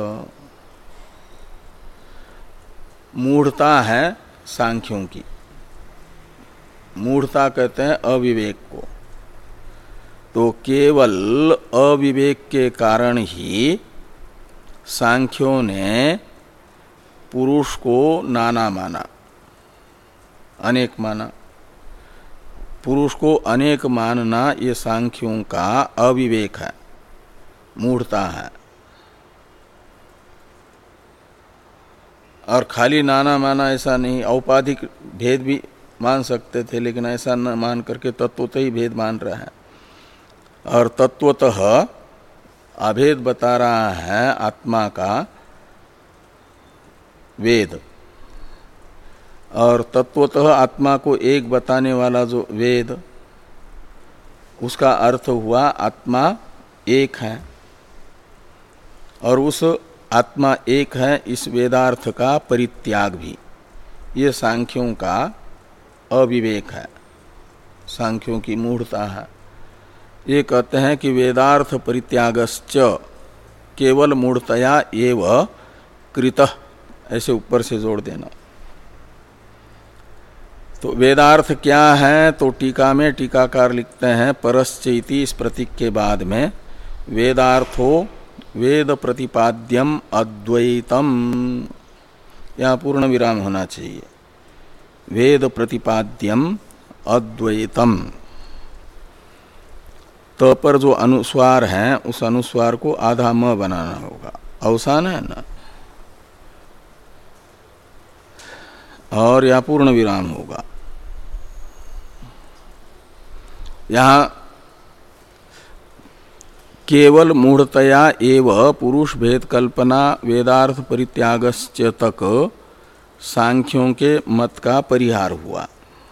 मूढ़ता है सांख्यों की, मूढ़ता कहते हैं अविवेक को। तो केवल अविवेक के कारण ही सांख्यों ने पुरुष को नाना माना, अनेक माना। पुरुष को अनेक मानना ये सांख्यों का अविवेक है, मूढ़ता है। और खाली नाना माना ऐसा नहीं, औपाधिक भेद भी मान सकते थे, लेकिन ऐसा न मान करके तत्वतः ही भेद मान रहे हैं। और तत्वतः अभेद बता रहा है आत्मा का वेद, और तत्वतः आत्मा को एक बताने वाला जो वेद, उसका अर्थ हुआ आत्मा एक है, और उस आत्मा एक है इस वेदार्थ का परित्याग भी, ये सांख्यों का अविवेक है, सांख्यों की मूढ़ता है। ये कहते हैं कि वेदार्थ परित्यागश्च केवल मूढ़तया एव कृतः, ऐसे ऊपर से जोड़ देना। तो वेदार्थ क्या है? तो टीका में टीकाकार लिखते हैं परश्च इति, इस प्रतीक के बाद में वेदार्थो वेद प्रतिपाद्यम अद्वैतम, यहाँ पूर्ण विराम होना चाहिए। वेद प्रतिपाद्यम अद्वैतम। त पर जो अनुस्वार है उस अनुस्वार को आधा म बनाना होगा, अवसान है ना, और या पूर्ण विराम होगा। यहां केवल मूढ़तया एव पुरुष भेद कल्पना वेदार्थ परित्यागश्च तक सांख्यों के मत का परिहार हुआ।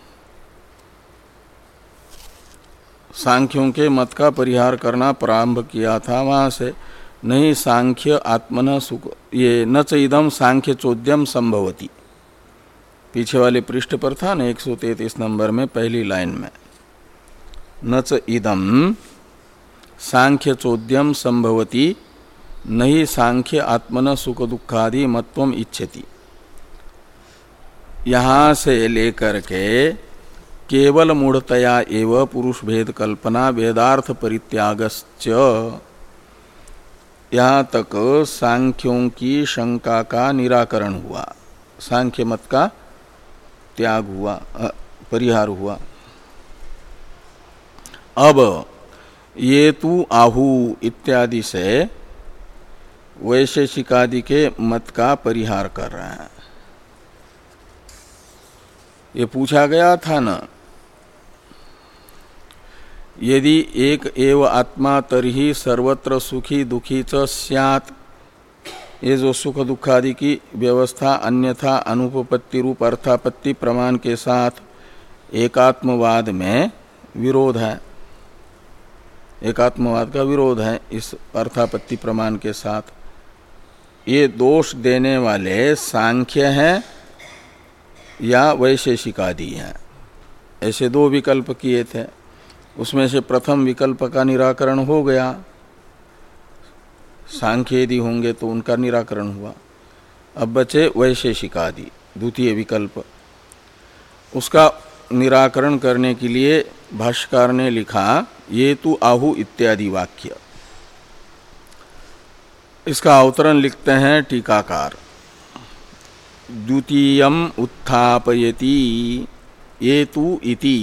सांख्यों के मत का परिहार करना प्रारंभ किया था वहां से। नहीं सांख्य आत्मन सुख, ये न च इदम सांख्य चोद्यम संभवती, पीछे वाले पृष्ठ पर था ना एक सौ तैतीस नंबर में पहली लाइन में, न च इदम सांख्य चोद्यम संभवती नहीं सांख्य आत्मन सुख दुखादि मत्वम इच्छति। यहां से लेकर के केवल मूढ़तया एव पुरुष भेद कल्पना वेदार्थ परित्यागश्च, यहाँ तक सांख्यों की शंका का निराकरण हुआ, सांख्य मत का त्याग हुआ, परिहार हुआ। अब ये तू आहु इत्यादि से वैशेषिकादि के मत का परिहार कर रहे हैं। ये पूछा गया था ना, यदि एक एव आत्मा तर्हि सर्वत्र सुखी दुखी च स्यात्, ये जो सुख दुखादि की व्यवस्था अन्यथा अनुपपत्ति रूप अर्थापत्ति प्रमाण के साथ एकात्मवाद में विरोध है, एकात्मवाद का विरोध है इस अर्थापत्ति प्रमाण के साथ। ये दोष देने वाले सांख्य हैं या वैशेषिकादि हैं, ऐसे दो विकल्प किए थे। उसमें से प्रथम विकल्प का निराकरण हो गया, सांख्य यदि होंगे तो उनका निराकरण हुआ। अब बचे वैशेषिकादि, द्वितीय विकल्प। उसका निराकरण करने के लिए भाष्यकार ने लिखा ये तु आहु इत्यादि वाक्य। इसका अवतरण लिखते हैं टीकाकार, द्वितीयम उत्थापयति ये तु इति।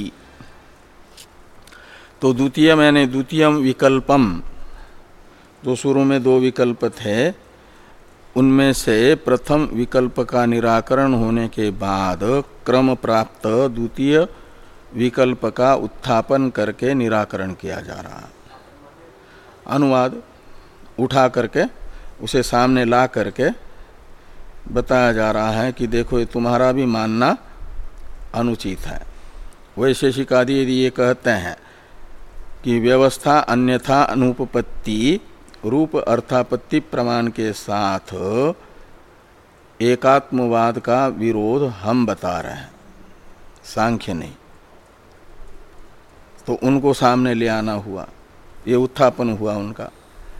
तो द्वितीय मैंने द्वितीयम विकल्पम, जो शुरू में दो विकल्प थे उनमें से प्रथम विकल्प का निराकरण होने के बाद क्रम प्राप्त द्वितीय विकल्प का उत्थापन करके निराकरण किया जा रहा है। अनुवाद उठा करके उसे सामने ला करके बताया जा रहा है कि देखो ये तुम्हारा भी मानना अनुचित है। वैशेषिकादि यदि ये कहते हैं कि व्यवस्था अन्यथा अनुपपत्ति रूप अर्थापत्ति प्रमाण के साथ एकात्मवाद का विरोध हम बता रहे हैं, सांख्य नहीं, तो उनको सामने ले आना हुआ, ये उत्थापन हुआ उनका।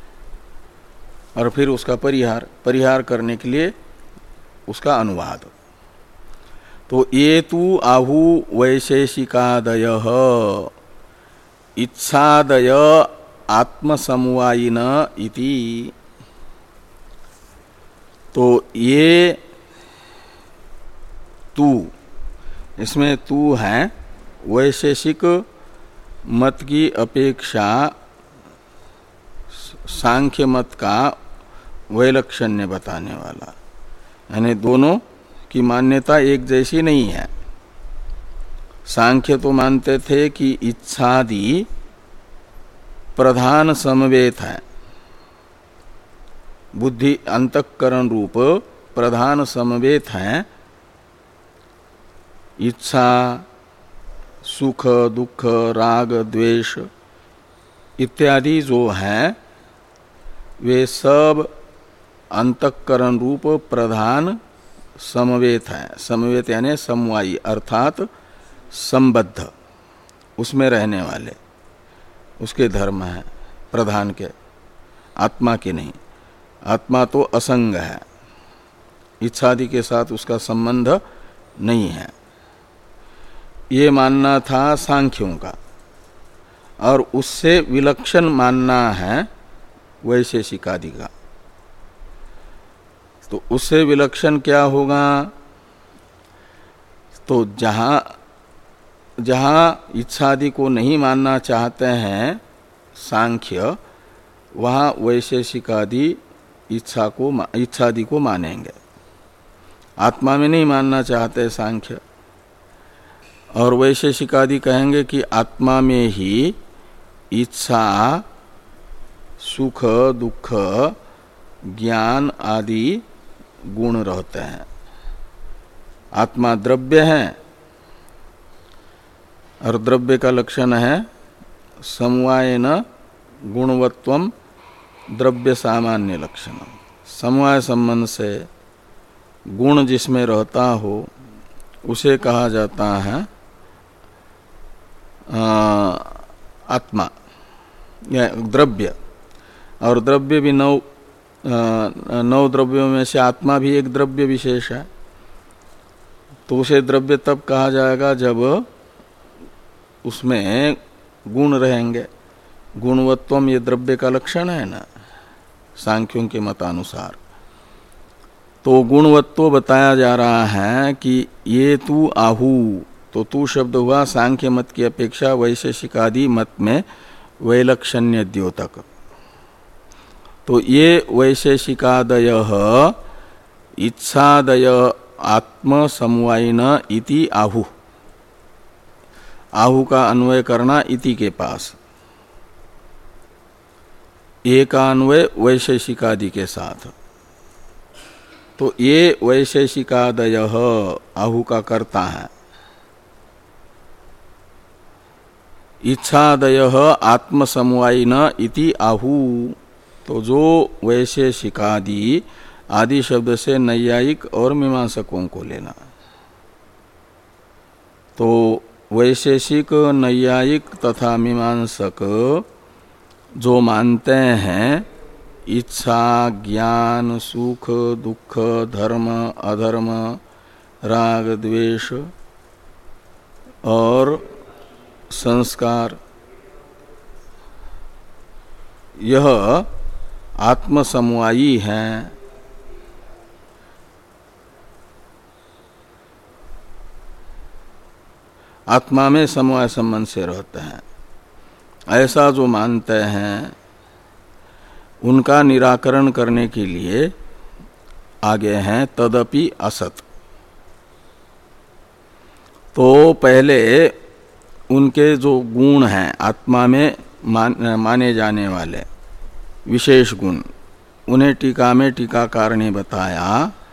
और फिर उसका परिहार परिहार करने के लिए उसका अनुवाद। तो ये तु आहु वैशेषिकादयः इच्छादय आत्मसमवायिन इति। तो ये तू, इसमें तू है वैशेषिक मत की अपेक्षा सांख्य मत का वैलक्षण्य बताने वाला, यानी दोनों की मान्यता एक जैसी नहीं है। सांख्य तो मानते थे कि इच्छादि प्रधान समवेत है, बुद्धि अंतःकरण रूप प्रधान समवेत है। इच्छा, सुख, दुख, राग, द्वेष इत्यादि जो हैं वे सब अंतःकरण रूप प्रधान समवेत है। समवेत यानी समवायी अर्थात संबद्ध, उसमें रहने वाले, उसके धर्म है प्रधान के, आत्मा के नहीं। आत्मा तो असंग है, इच्छादि के साथ उसका संबंध नहीं है। ये मानना था सांख्यों का, और उससे विलक्षण मानना है वैशेषिकादि का। तो उससे विलक्षण क्या होगा? तो जहाँ जहाँ इच्छादि को नहीं मानना चाहते हैं सांख्य, वहाँ वैशेषिकादि इच्छा को इच्छादि को मानेंगे। आत्मा में नहीं मानना चाहते सांख्य, और वैशेषिकादि कहेंगे कि आत्मा में ही इच्छा, सुख, दुख, ज्ञान आदि गुण रहते हैं। आत्मा द्रव्य है, और द्रव्य का लक्षण है समवायेन गुणवत्वम द्रव्य सामान्य लक्षण। समवाय संबंध से गुण जिसमें रहता हो उसे कहा जाता है आत्मा या द्रव्य। और द्रव्य भी नौ नौ द्रव्यों में से आत्मा भी एक द्रव्य विशेष है। तो उसे द्रव्य तब कहा जाएगा जब उसमें गुण रहेंगे। गुणवत्वम ये द्रव्य का लक्षण है ना सांख्यों के मतानुसार। तो गुणवत्व बताया जा रहा है कि ये तू आहु, तो तू शब्द हुआ सांख्य मत की अपेक्षा वैशेषिकादि मत में वैलक्षण्य द्योतक। तो ये वैशेषिकादय इच्छादय आत्म समवायिन इति आहु, आहु का अन्वय करना इति के पास, एक अन्वय वैशेषिकादि के साथ। तो ये वैशेषिकादय आहु का कर्ता है। इच्छादय आत्मसमवायिन इति आहु, तो जो वैशेषिकादि आदि शब्द से नैयायिक और मीमांसकों को लेना। तो वैशेषिक, नैयायिक तथा मीमांसक जो मानते हैं इच्छा, ज्ञान, सुख, दुख, धर्म, अधर्म, राग, द्वेष और संस्कार, यह आत्मसमवायी हैं। आत्मा में समवाय संबंध से रहते हैं, ऐसा जो मानते हैं उनका निराकरण करने के लिए आगे हैं तदपि असत। तो पहले उनके जो गुण हैं आत्मा में मान, माने जाने वाले विशेष गुण, उन्हें टीका में टीकाकार ने बताया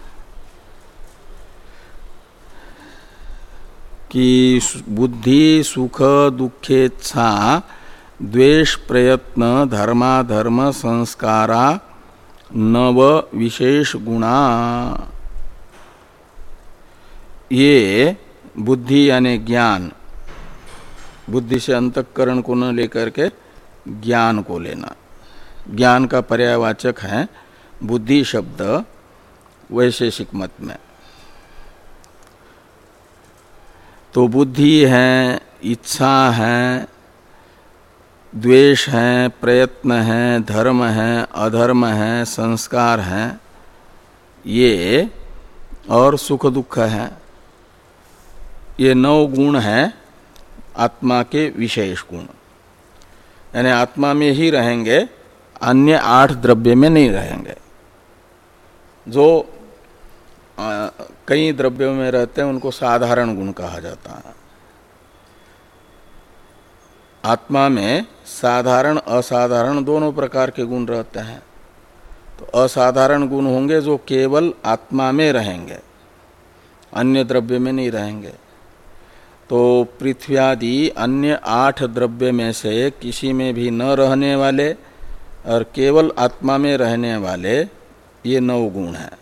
कि बुद्धि, सुख, दुखेच्छा, द्वेष, प्रयत्न, धर्माधर्म, संस्कारा नव विशेष गुणा, ये बुद्धि यानी ज्ञान, बुद्धि से अंतःकरण को न लेकर के ज्ञान को लेना। ज्ञान का पर्यायवाचक है बुद्धि शब्द वैशेषिक मत में। तो बुद्धि है, इच्छा है, द्वेष है, प्रयत्न है, धर्म है, अधर्म है, संस्कार है, ये और सुख दुख है, ये नौ गुण हैं आत्मा के विशेष गुण। यानी आत्मा में ही रहेंगे, अन्य आठ द्रव्य में नहीं रहेंगे। जो आ, कई द्रव्यों में रहते हैं उनको साधारण गुण कहा जाता है। आत्मा में साधारण असाधारण दोनों प्रकार के गुण रहते हैं। तो असाधारण गुण होंगे जो केवल आत्मा में रहेंगे, अन्य द्रव्य में नहीं रहेंगे। तो पृथ्वी आदि अन्य आठ द्रव्य में से किसी में भी न रहने वाले और केवल आत्मा में रहने वाले ये नौ गुण हैं।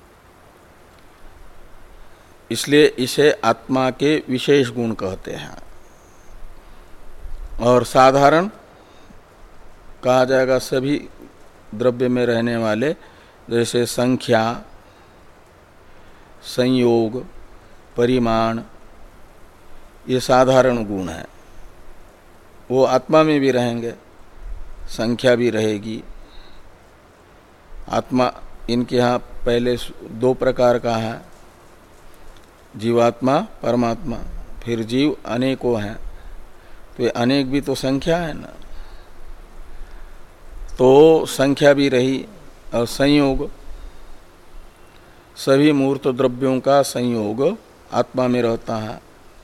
इसलिए इसे आत्मा के विशेष गुण कहते हैं। और साधारण कहा जाएगा सभी द्रव्य में रहने वाले, जैसे संख्या, संयोग, परिमाण, ये साधारण गुण है। वो आत्मा में भी रहेंगे, संख्या भी रहेगी। आत्मा इनके यहाँ पहले दो प्रकार का है, जीवात्मा परमात्मा, फिर जीव अनेकों हैं, तो ये अनेक भी तो संख्या है ना, तो संख्या भी रही और संयोग, सभी मूर्त द्रव्यों का संयोग आत्मा में रहता है।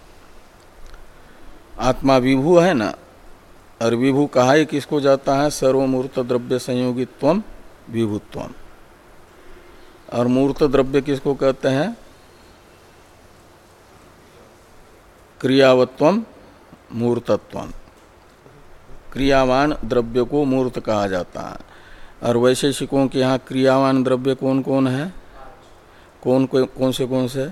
आत्मा विभु है ना, और विभु कहा ही किसको जाता है? सर्वमूर्त द्रव्य संयोगित्वम विभुत्वम। और मूर्त द्रव्य किसको कहते हैं? क्रियावत्वम मूर्तत्वम। क्रियावान द्रव्य को मूर्त कहा जाता है। और वैशेषिकों के यहाँ क्रियावान द्रव्य कौन कौन है? कौन कौन, कौन से कौन से?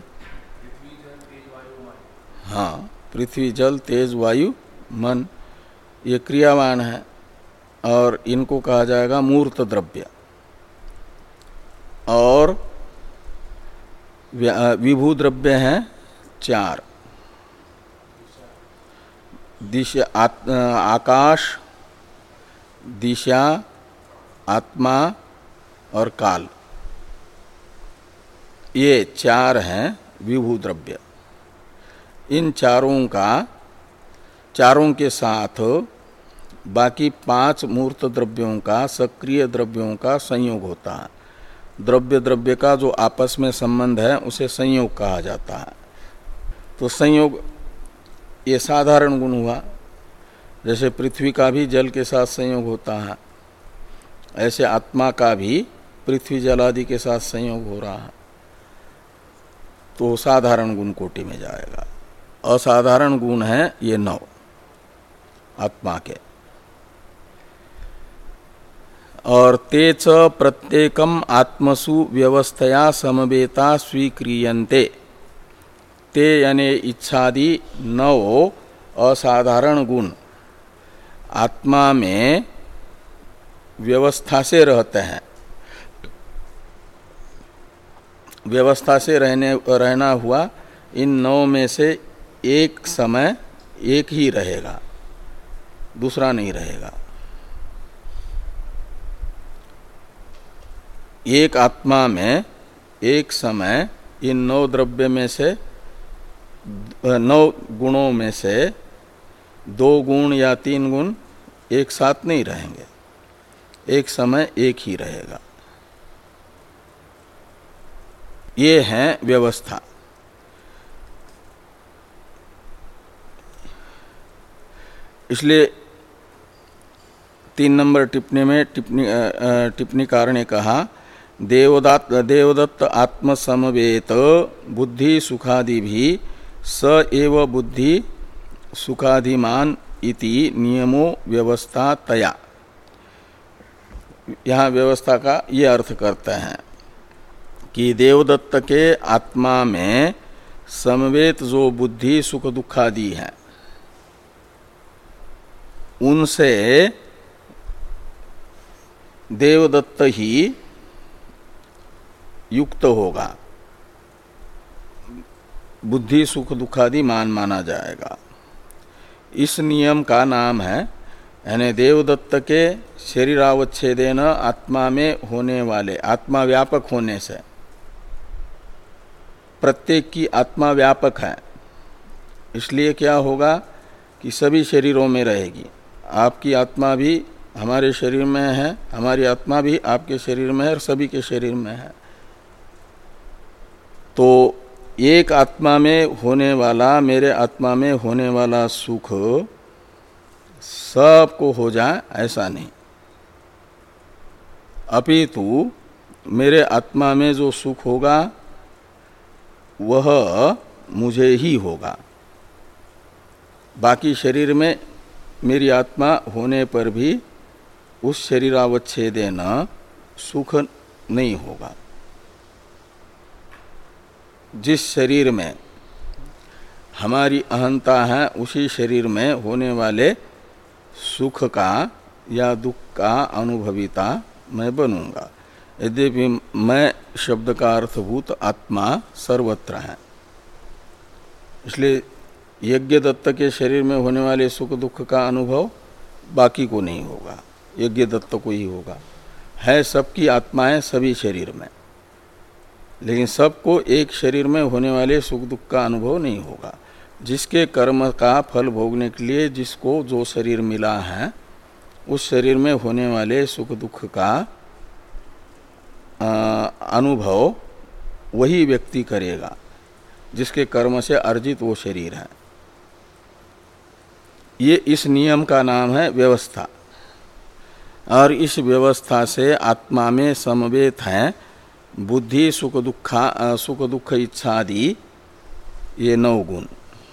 हाँ, पृथ्वी जल तेज वायु मन, ये क्रियावान है और इनको कहा जाएगा मूर्त द्रव्य। और विभू द्रव्य हैं चार, दिशा आत, आकाश, दिशा, आत्मा और काल, ये चार हैं विभू द्रव्य। इन चारों का चारों के साथ बाकी पांच मूर्त द्रव्यों का, सक्रिय द्रव्यों का संयोग होता है। द्रव्य द्रव्य का जो आपस में संबंध है उसे संयोग कहा जाता है। तो संयोग ये साधारण गुण हुआ, जैसे पृथ्वी का भी जल के साथ संयोग होता है, ऐसे आत्मा का भी पृथ्वी जल आदि के साथ संयोग हो रहा है, तो साधारण गुण कोटि में जाएगा। असाधारण गुण है ये नौ आत्मा के। और ते च प्रत्येकम आत्मसु व्यवस्थया समवेता स्वीक्रियन्ते। ते यानी इच्छादि नौ असाधारण गुण आत्मा में व्यवस्था से रहते हैं। व्यवस्था से रहने रहना हुआ, इन नौ में से एक समय एक ही रहेगा, दूसरा नहीं रहेगा। एक आत्मा में एक समय इन नौ द्रव्य में से, नौ गुणों में से दो गुण या तीन गुण एक साथ नहीं रहेंगे, एक समय एक ही रहेगा। ये है व्यवस्था। इसलिए तीन नंबर टिप्पणी में टिप्पणी टिप्पणीकार ने कहा, देवदत्त देवदत्त आत्मसमवेत बुद्धि सुखादि भी स एव बुद्धि सुखाधिमान इति नियमो व्यवस्था तया। यहाँ व्यवस्था का ये अर्थ करते हैं कि देवदत्त के आत्मा में समवेत जो बुद्धि सुख दुखादि है, उनसे देवदत्त ही युक्त होगा, बुद्धि सुख दुखादि मान माना जाएगा। इस नियम का नाम है, यानी देवदत्त के शरीरावच्छेदेन आत्मा में होने वाले, आत्मा व्यापक होने से, प्रत्येक की आत्मा व्यापक है, इसलिए क्या होगा कि सभी शरीरों में रहेगी। आपकी आत्मा भी हमारे शरीर में है, हमारी आत्मा भी आपके शरीर में है और सभी के शरीर में है। तो एक आत्मा में होने वाला, मेरे आत्मा में होने वाला सुख सबको हो जाए ऐसा नहीं, अपितु मेरे आत्मा में जो सुख होगा वह मुझे ही होगा। बाकी शरीर में मेरी आत्मा होने पर भी उस शरीरावच्छेदेन सुख नहीं होगा। जिस शरीर में हमारी अहंता है, उसी शरीर में होने वाले सुख का या दुख का अनुभविता मैं बनूंगा। यद्यपि मैं शब्द का अर्थभूत आत्मा सर्वत्र है, इसलिए यज्ञ दत्त के शरीर में होने वाले सुख दुख का अनुभव बाकी को नहीं होगा, यज्ञ दत्त को ही होगा। है सबकी आत्माएं सभी शरीर में, लेकिन सबको एक शरीर में होने वाले सुख दुख का अनुभव नहीं होगा। जिसके कर्म का फल भोगने के लिए जिसको जो शरीर मिला है उस शरीर में होने वाले सुख दुख का अनुभव वही व्यक्ति करेगा जिसके कर्म से अर्जित वो शरीर है। ये इस नियम का नाम है व्यवस्था। और इस व्यवस्था से आत्मा में समवेत है बुद्धि सुख दुखा सुख दुख इच्छा आदि ये नौ गुण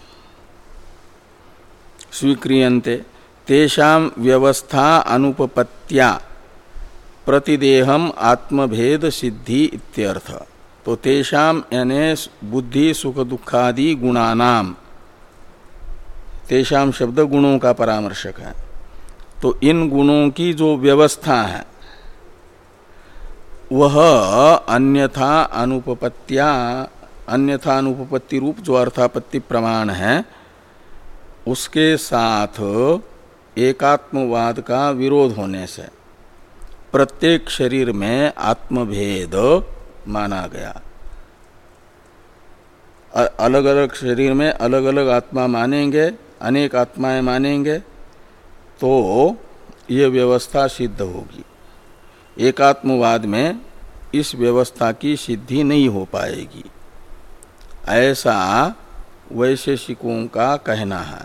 स्वीक्रियन्ते तेषां व्यवस्था अनुपपत्त्या प्रतिदेहम आत्मभेद सिद्धि इत्यर्थ। तो तेषां यानी बुद्धि सुख दुखादि गुणानाम, तेषां शब्द गुणों का परामर्शक है। तो इन गुणों की जो व्यवस्था है वह अन्यथा अनुपपत्त्या, अन्यथा अनुपपत्ति रूप जो अर्थापत्ति प्रमाण है उसके साथ एकात्मवाद का विरोध होने से प्रत्येक शरीर में आत्मभेद माना गया। अलग अलग शरीर में अलग अलग आत्मा मानेंगे, अनेक आत्माएं मानेंगे तो ये व्यवस्था सिद्ध होगी। एकात्मवाद में इस व्यवस्था की सिद्धि नहीं हो पाएगी, ऐसा वैशेषिकों का कहना है।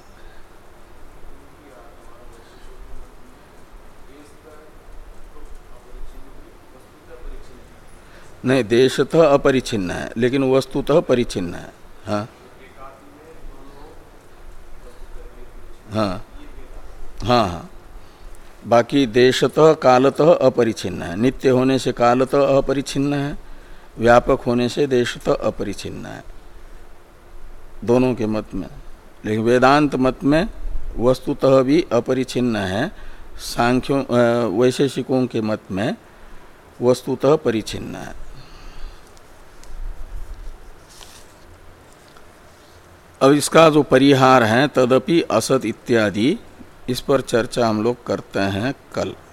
नहीं, देशतः अपरिछिन्न है लेकिन वस्तुतः परिचिन्न है। हाँ हाँ हाँ हाँ बाकी देशतः कालतः अपरिछिन्न है। नित्य होने से कालतः अपरिछिन्न है, व्यापक होने से देशतः अपरिछिन्न है, दोनों के मत में। लेकिन वेदांत मत में वस्तुतः भी अपरिछिन्न है, सांख्यों वैशेषिकों के मत में वस्तुतः परिछिन्न है। अब इसका जो परिहार है तदपि असत इत्यादि, इस पर चर्चा हम लोग करते हैं कल।